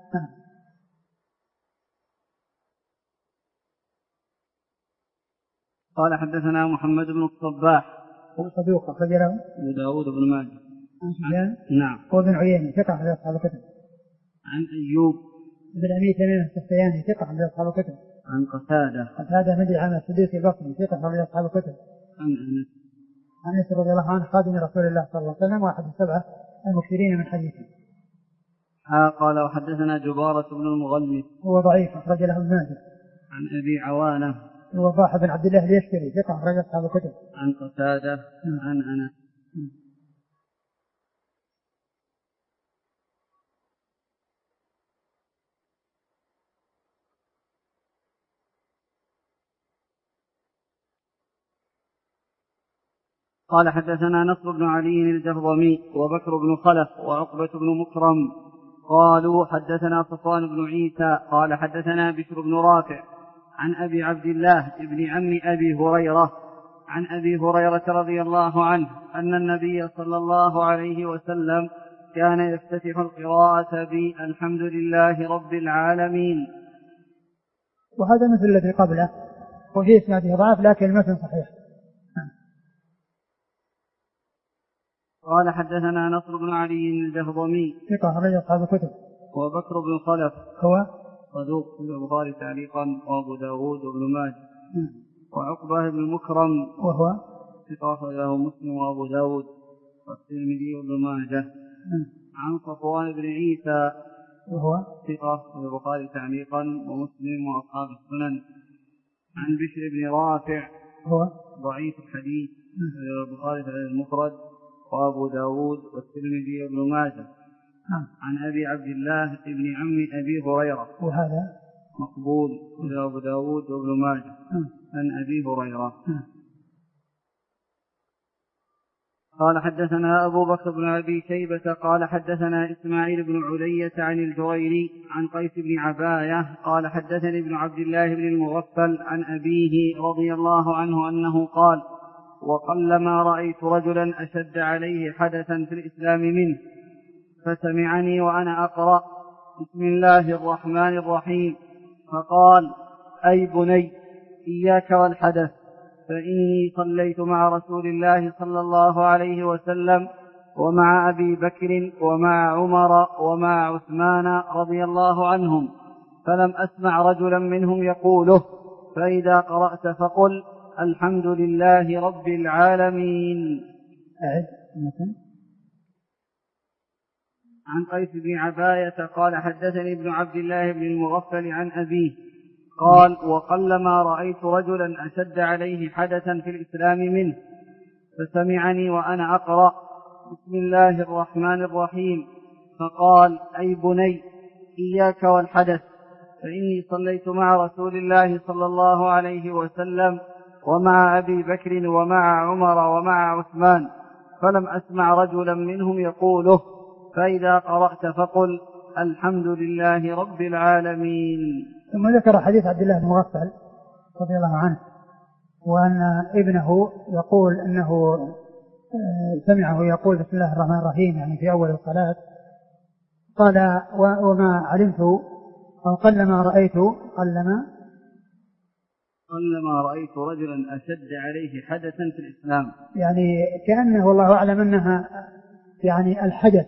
Speaker 1: قال حدثنا محمد بن الصباح
Speaker 2: هو صدوق أخرج له
Speaker 1: أبو داود بن ماجه. نعم.
Speaker 2: هو بن عيينة ثقة أخرج أصحاب الكتب.
Speaker 1: عن أيوب
Speaker 2: بن أبي تميم السختياني ثقة أخرج أصحاب الكتب.
Speaker 1: عن
Speaker 2: قتادة بن دعامة السدوسي البصري ثقة أخرج أصحاب الكتب. عن أنس رضي الله عنه خادم رسول الله صلى الله عليه وسلم واحد السبعة المكثرين من حديثه.
Speaker 1: قال وحدثنا جبارة بن المغلس
Speaker 2: هو ضعيف أخرج له ابن ماجه.
Speaker 1: عن أبي عوانة
Speaker 2: الوضاح بن عبد الله اليشكري ثقة أخرج أصحاب الكتب.
Speaker 1: عن قتادة عن أنس. قال حدثنا نصر بن علي الجهضمي وبكر بن خلف وعقبة بن مكرم قالوا حدثنا صفوان بن عيسى قال حدثنا بشر بن رافع عن أبي عبد الله ابن عم أبي هريرة عن أبي هريرة رضي الله عنه أن النبي صلى الله عليه وسلم كان يفتتح القراءة بالحمد لله رب العالمين.
Speaker 2: وهذا مثل الذي قبله وفيه إسناده ضعف لكن المتن صحيح.
Speaker 1: قال حدثنا نصر بن علي الجهضمي
Speaker 2: ثقة أخرج أصحاب الكتب.
Speaker 1: وبكر بن خلف
Speaker 2: هو
Speaker 1: صدوق في البخاري تعليقا وأبو داود وابن ماجه. وعقبة بن مكرم
Speaker 2: وهو
Speaker 1: ثقة أخرجه مسلم وأبو داود والترمذي وابن ماجه. عن صفوان بن عيسى
Speaker 2: وهو
Speaker 1: ثقة في البخاري تعليقا ومسلم وأصحاب السنن. عن بشر بن رافع
Speaker 2: هو
Speaker 1: ضعيف الحديث في البخاري المفرد وأبو داود والترمذي وابن ماجه. عن أبي عبد الله ابن عم أبي هريرة
Speaker 2: وهذا
Speaker 1: مقبول في أبو داود وابن ماجه عن أبي هريرة. قال حدثنا أبو بكر بن أبي شيبة قال حدثنا إسماعيل بن علية عن الجريري عن قيس بن عباية قال حدثني ابن عبد الله بن المغفل عن أبيه رضي الله عنه أنه قال وقلما رأيت رجلا أشد عليه حدثا في الإسلام منه فسمعني وأنا أقرأ بسم الله الرحمن الرحيم فقال: أي بني إياك والحدث، فإني صليت مع رسول الله صلى الله عليه وسلم ومع أبي بكر ومع عمر ومع عثمان رضي الله عنهم، فلم أسمع رجلا منهم يقوله، فإذا قرأت فقل: الحمد لله رب العالمين. عن قيس بن عباية قال: حدثني ابن عبد الله بن المغفل عن أبيه قال: وقلما رأيت رجلا أشد عليه حدثا في الإسلام منه، فسمعني وأنا أقرأ بسم الله الرحمن الرحيم فقال: أي بني إياك والحدث، فإني صليت مع رسول الله صلى الله عليه وسلم ومع أبي بكر ومع عمر ومع عثمان، فلم أسمع رجلا منهم يقوله، فإذا قرأت فقل: الحمد لله رب العالمين.
Speaker 2: ثم ذكر حديث عبد الله بن مغفل رضي الله عنه، وأن ابنه يقول أنه سمعه يقول بسم الله الرحمن الرحيم يعني في أول الصلاة. قال: وما علمت أو قلما رأيت
Speaker 1: رجلا أشد عليه حدثا في الإسلام،
Speaker 2: يعني كأنه والله أعلم أنها يعني الحدث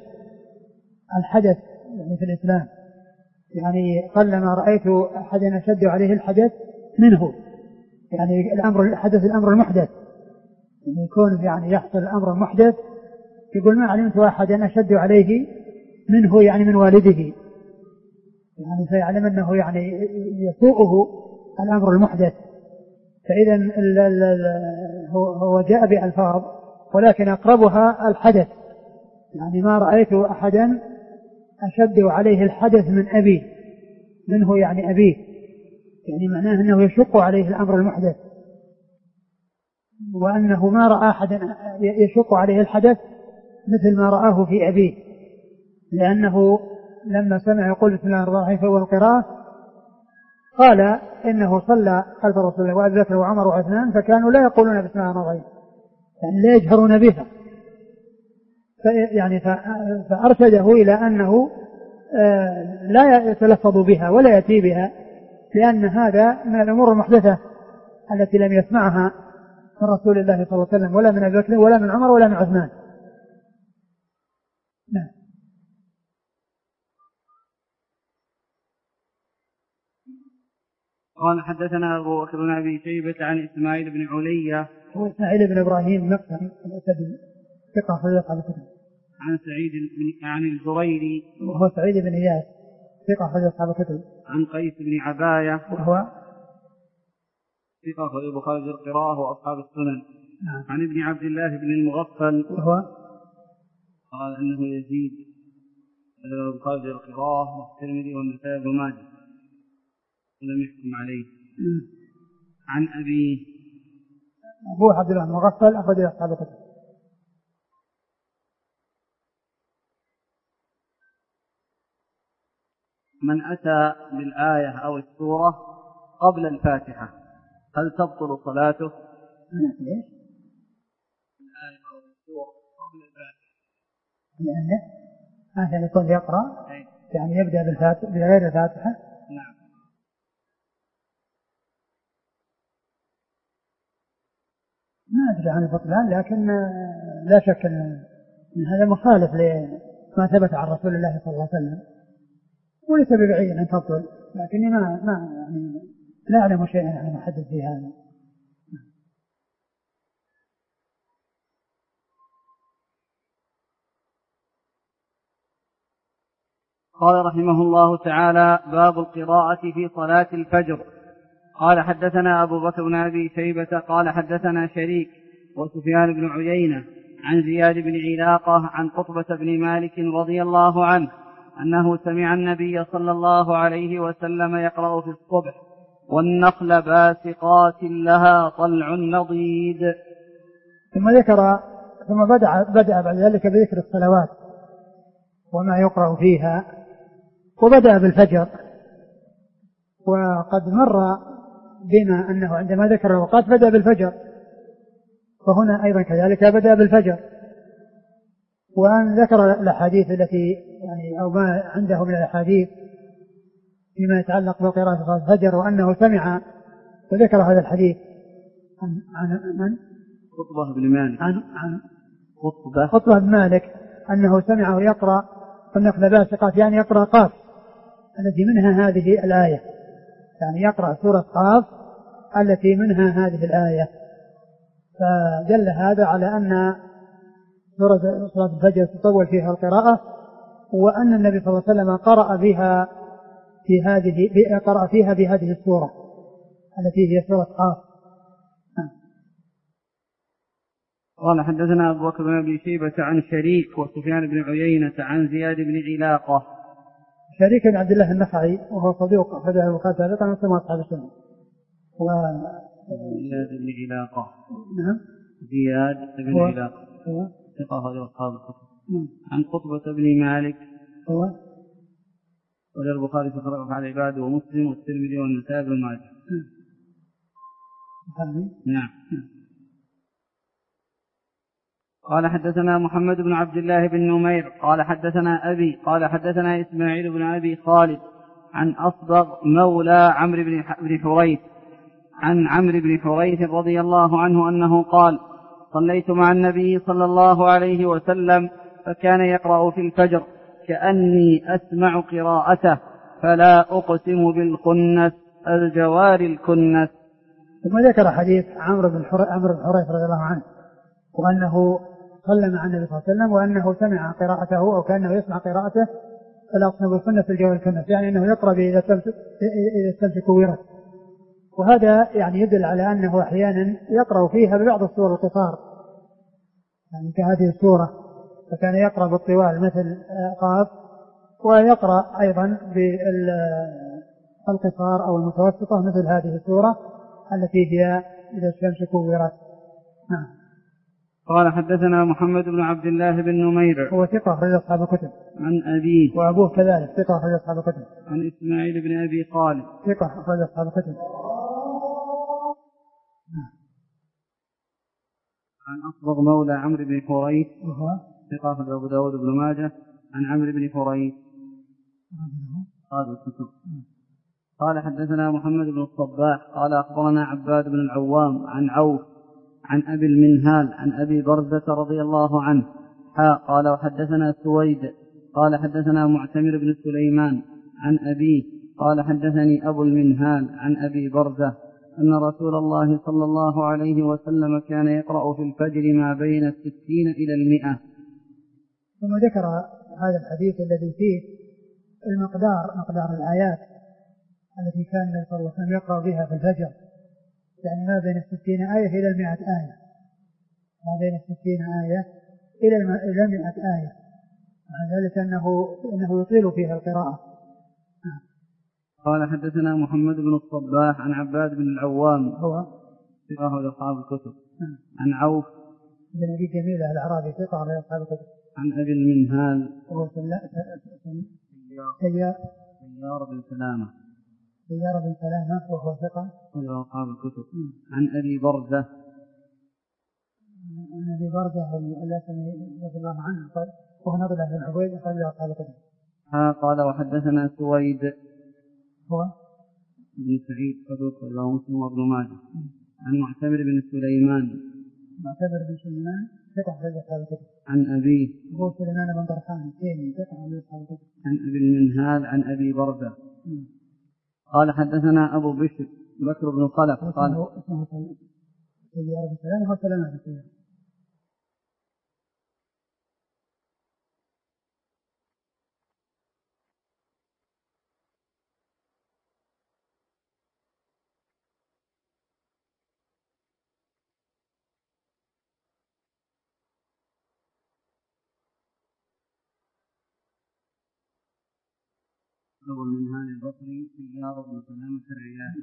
Speaker 2: يعني في الإسلام، يعني قلما رأيت أحدا أشد عليه الحدث منه، يعني الأمر المحدث، يعني يكون يعني يحصل الأمر المحدث، يقول ما علمت أحدا أشد عليه منه يعني من والده، يعني فيعلم أنه يعني يسوءه الأمر المحدث. فإذا هو جاء بألفاظ ولكن أقربها الحدث، يعني ما رأيت أحدا أشد عليه الحدث من أبيه، منه يعني أبيه، يعني معناه أنه يشق عليه الأمر المحدث، وأنه ما رأى أحدا يشق عليه الحدث مثل ما رآه في أبيه، لأنه لما سمع يقول بسم الله الرحمن الرحيم في أول القراءة قال إنه صلى خلف رسول الله وأبي بكر وعمر وعثمان فكانوا لا يقولون بسم الله الرحمن الرحيم، يعني لا يجهرون بها، يعني فأرشده إلى أنه لا يتلفظ بها ولا يأتي بها، لأن هذا من الأمور المحدثة التي لم يسمعها من رسول الله صلى الله عليه وسلم ولا من أبي بكر ولا من عمر ولا من عثمان. نعم.
Speaker 1: قال: حدثنا أبو بكر بن أبي شيبة عن إسماعيل بن علية،
Speaker 2: هو إسماعيل بن إبراهيم مقسم الأسدي ثقة أخرج أصحاب الكتب.
Speaker 1: عن الزريري
Speaker 2: وهو سعيد بن إياس ثقة أخرج أصحاب الكتب.
Speaker 1: عن قيس بن عباية
Speaker 2: وهو
Speaker 1: ثقة أخرج البخاري في القراءة وأصحاب السنن.
Speaker 2: نعم.
Speaker 1: عن ابن عبد الله بن المغفل
Speaker 2: وهو
Speaker 1: قال أنه يزيد البخاري في القراءة والترمذي والنسائي بن ماجه ولم يحكم عليه. عن
Speaker 2: أبوه عبد الله المغفل أخرج أصحاب الكتب.
Speaker 1: من أتى بالآية أو السورة قبل الفاتحة هل تبطل صلاته؟
Speaker 2: الآية
Speaker 1: أو السورة قبل الفاتحة،
Speaker 2: الآية يكون يقرأ يعني يبدأ بالفاتحة بغير الفاتحة.
Speaker 1: نعم.
Speaker 2: ما أدري عن البطلان، لكن لا شك أن هذا مخالف لما ثبت عن رسول الله صلى الله عليه وسلم، وليس ببعيد أن تبطل، لكني ما يعني لا أعلم شيئا يعني محدد في هذا.
Speaker 1: قال رحمه الله تعالى: باب القراءة في صلاة الفجر. قال: حدثنا أبو بكر بن أبي شيبة قال حدثنا شريك وسفيان بن عيينة عن زياد بن علاقة عن قطبة بن مالك رضي الله عنه أنه سمع النبي صلى الله عليه وسلم يقرأ في الصبح: والنخل باسقات لها طلع نضيد.
Speaker 2: ثم بدأ بعد ذلك بذكر الصلوات وما يقرأ فيها، وبدأ بالفجر. وقد مر بما أنه عندما ذكر الأوقات بدأ بالفجر، فهنا أيضا كذلك بدأ بالفجر، وأن ذكر الأحاديث التي يعني أو ما عنده من الأحاديث فيما يتعلق بقراءة صلاة الفجر، وأنه سمع وذكر هذا الحديث عن من؟
Speaker 1: خطبة بن مالك،
Speaker 2: عن
Speaker 1: خطبة
Speaker 2: بن مالك أنه سمعه يقرأ والنخل باسقات، يعني يقرأ قاف التي منها هذه الآية، يعني يقرأ سورة قاف التي منها هذه الآية. فدل هذا على أن صلاة الفجر تطول فيها القراءة، وأن النبي صلى الله عليه وسلم قرأ فيها بهذه السورة التي هي سورة قاف.
Speaker 1: قال حدثنا أبو بكر بن أبي شيبة عن شريك وسفيان بن عيينة عن زياد بن علاقة.
Speaker 2: شريك بن عبد الله النخعي وهو صدوق أخرج له البخاري سابقا ومسلم وأصحاب السنن.
Speaker 1: زياد بن علاقة.
Speaker 2: نعم.
Speaker 1: زياد بن علاقة ثقة أخرج أصحاب الكتب. عن خطبة بن مالك وله البخاري في قراءة على العباد ومسلم والترمذي والنسائي بن ماجه. نعم. قال حدثنا محمد بن عبد الله بن نمير قال حدثنا أبي قال حدثنا إسماعيل بن أبي خالد عن أصبغ مولى عمرو بن حريث عن عمرو بن حريث رضي الله عنه أنه قال: صليت مع النبي صلى الله عليه وسلم فكان يقرأ في الفجر كأني أسمع قراءته فلا أقسم بالخنس الجوار الكنس.
Speaker 2: ثم ذكر حديث عمرو بن حريث رضي الله عنه وأنه صلى مع النبي صلى الله عليه وسلم وأنه سمع قراءته أو كأنه يسمع قراءته فلا أقسم بالخنس الجوار الكنس، يعني أنه يقرأ إذا الشمس كورت. وهذا يعني يدل على أنه أحيانا يقرأ فيها ببعض السور القصار، يعني كهذه السورة فكان يقرأ بالطوال مثل قاف، ويقرأ أيضا بالقصار أو المتوسطة مثل هذه السورة التي هي إذا الشمس كورت. نعم.
Speaker 1: قال حدثنا محمد بن عبد الله بن نمير
Speaker 2: هو ثقة أخرج أصحاب الكتب.
Speaker 1: عن أبيه
Speaker 2: وأبوه كذلك ثقة أخرج أصحاب الكتب.
Speaker 1: عن إسماعيل بن أبي خالد
Speaker 2: ثقة أخرج أصحاب الكتب.
Speaker 1: عن أصبغ مولى عمرو بن حريث ثقة أخرج أبو داود بن ماجه عن عمرو بن حريث هذا الكتب. قال حدثنا محمد بن الصباح قال أخبرنا عباد بن العوام عن عوف عن أبي المنهال عن أبي برزة رضي الله عنه قال وحدثنا سويد قال حدثنا معتمر بن سليمان عن أبيه قال حدثني أبو المنهال عن أبي برزة أن رسول الله صلى الله عليه وسلم كان يقرأ في الفجر ما بين 60 إلى 100.
Speaker 2: ثم ذكر هذا الحديث الذي فيه مقدار الآيات التي كان النبي صلى الله عليه وسلم يقرأ بها في الفجر، يعني ما بين 60 آية إلى 100 آية، ما بين 60 آية إلى 100 آية، وعن ذلك أنه يطيل فيها القراءة.
Speaker 1: قال حدثنا محمد بن الصباح عن عباد بن العوام
Speaker 2: هو
Speaker 1: ثقة أصحاب الكتب. عن عوف
Speaker 2: بن أبي جميلة الأعرابي ثقة أصحاب الكتب.
Speaker 1: عن أبي المنهال
Speaker 2: هو
Speaker 1: سيار بن سلامة
Speaker 2: وهو ثقة
Speaker 1: أصحاب الكتب. عن أبي برزة
Speaker 2: الأسلمي رضي الله عنه قال وهو نضله بن عبيد قال له أصحاب الكتب.
Speaker 1: قال وحدثنا سويد
Speaker 2: هو
Speaker 1: بن سعيد صدوق رواه مسلم وابن ماجه. عن معتمر بن سليمان
Speaker 2: ثقة أخرج أصحاب الكتب.
Speaker 1: عن أبيه
Speaker 2: هو سليمان بن طرخان ثقة أخرج أصحاب الكتب.
Speaker 1: عن أبي المنهال عن أبي برزة. قال حدثنا أبو بكر بن خلف قال
Speaker 2: اسمه سيار بن سلام وهو سلمان بن سلام.
Speaker 1: أبو المنهال البصري سيار بن سلامة الرياحي.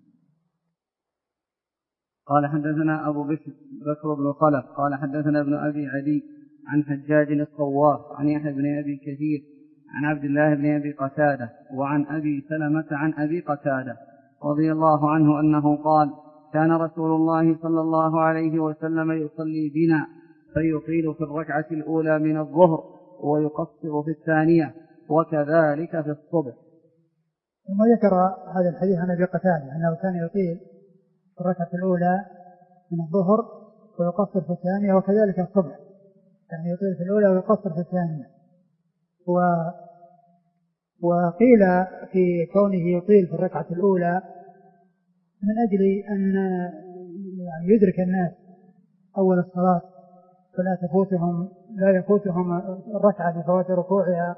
Speaker 1: قال حدثنا أبو بكر بن خلف قال حدثنا ابن أبي عدي عن حجاج الصواف عن يحيى بن أبي كثير عن عبد الله بن أبي قتادة وعن أبي سلمة عن أبي قتادة رضي الله عنه أنه قال: كان رسول الله صلى الله عليه وسلم يصلي بنا فيطيل في الركعة الأولى من الظهر ويقصر في الثانية، وكذلك في الصبح.
Speaker 2: ثم ذكر هذا الحديث عن أبي قتادة أنه كان يطيل في الركعة الأولى من الظهر ويقصر في الثانية، وكذلك الصبح، يعني يطيل في الأولى ويقصر في الثانية. وقيل في كونه يطيل في الركعة الأولى من أجل أن يعني يدرك الناس أول الصلاة لا يفوتهم الركعة بفوات ركوعها،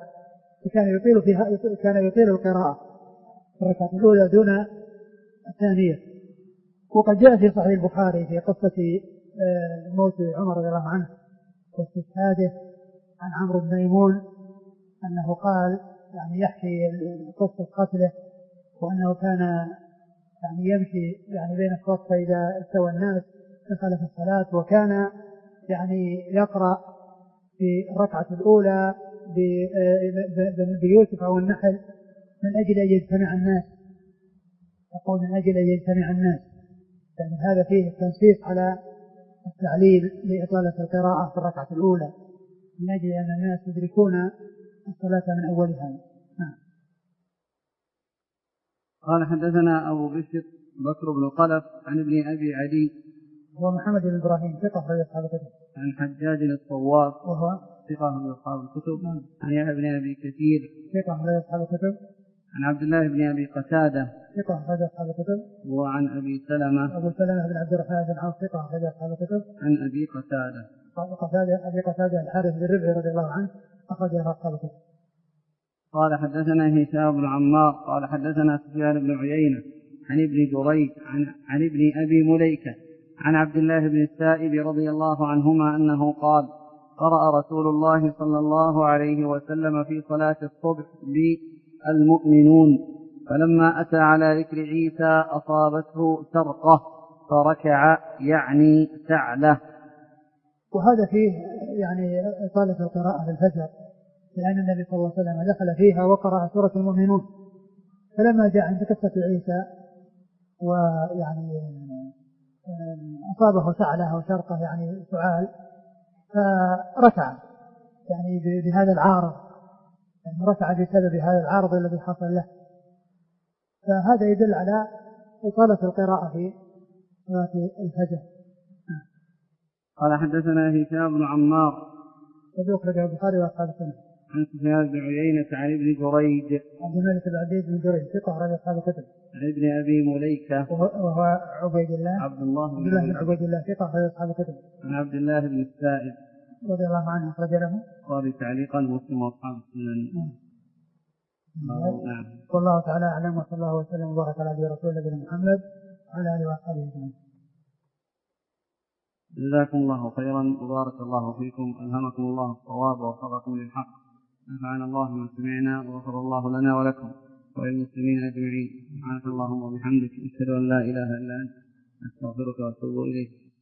Speaker 2: كان يطيل القراءة في الركعة الأولى دون الثانية. وقد جاء في صحيح البخاري في قصة موت عمر رضي الله عنه واستشهاده عن عمرو بن ميمون أنه قال يعني يحكي قصة قتله، وأنه كان يعني يمشي يعني بين الصف فإذا استوى الناس دخل في الصلاة، وكان يعني يقرأ في الركعة الأولى بيوسف أو النحل من أجل أن يجتمع الناس، يقول من أجل أن يجتمع الناس، يعني هذا فيه التنصيص على التعليل لإطالة القراءة في الركعة الأولى من أجل أن الناس يدركون الصلاة من أولها.
Speaker 1: قال حدثنا أبو بكر بن خلف عن ابن أبي عدي
Speaker 2: هو محمد بن إبراهيم ثقة في أصحاب الكتب،
Speaker 1: عن حجاج الصواب
Speaker 2: وهو
Speaker 1: ثقة في أصحاب الكتب، عن يحيى بن أبي كثير
Speaker 2: ثقة في أصحاب الكتب،
Speaker 1: عن عبد الله بن أبي قتادة
Speaker 2: ثقة في أصحاب الكتب،
Speaker 1: وعن أبي سلمة
Speaker 2: بن عبد الرحمن بن عوف ثقة في أصحاب الكتب،
Speaker 1: عن أبي قتادة
Speaker 2: أبي قتادة الحارث بن ربيعة رضي الله عنه أخرجه أصحاب الكتب.
Speaker 1: قال حدثنا هشام بن عمار قال حدثنا سفيان بن عيينة عن ابن جريج عن ابن أبي مليكة عن عبد الله بن السائب رضي الله عنهما أنه قال قرأ رسول الله صلى الله عليه وسلم في صلاة الصبح بالمؤمنون، فلما أتى على ذكر عيسى أصابته سرقة فركع يعني سعله.
Speaker 2: وهذا فيه يعني إطالة القراءة في الفجر، لأن النبي صلى الله عليه وسلم دخل فيها وقرأ سورة المؤمنون، فلما جاء عند قصة عيسى ويعني أصابه سعلة أو شرقة يعني سعال، فركع يعني بهذا العارض، يعني ركع بسبب هذا العارض الذي حصل له، فهذا يدل على إطالة القراءة في صلاة الفجر.
Speaker 1: قال حدثنا هشام بن عمار
Speaker 2: صدوق رجل البخاري وأصحاب السنة،
Speaker 1: عن سفيان بن عيينة عن ابن جريج
Speaker 2: عبد الملك بن عبد بن جريج ثقة رجل أصحاب الكتب،
Speaker 1: عن ابن أبي مليكة
Speaker 2: وهو عبد الله بن عبيد الله ثقة رجل أصحاب الكتب،
Speaker 1: عن عبد الله بن السائب
Speaker 2: رضي الله عنه أخرج له
Speaker 1: قال تعليقا مسلم وأصحاب السنن.
Speaker 2: نعم. والله تعالى أعلم، وصلى الله وسلم وبارك على نبينا رسول الله محمد وعلى آله وأصحابه أجمعين.
Speaker 1: جزاكم الله خيرا وبارك الله فيكم، ألهمكم الله الصواب ووفقكم للحق، نفعنا الله بما سمعنا وغفر الله لنا ولكم وللمسلمين أجمعين. سبحانك اللهم وبحمدك، أشهد أن لا إله إلا أنت، أستغفرك وأتوب إليك.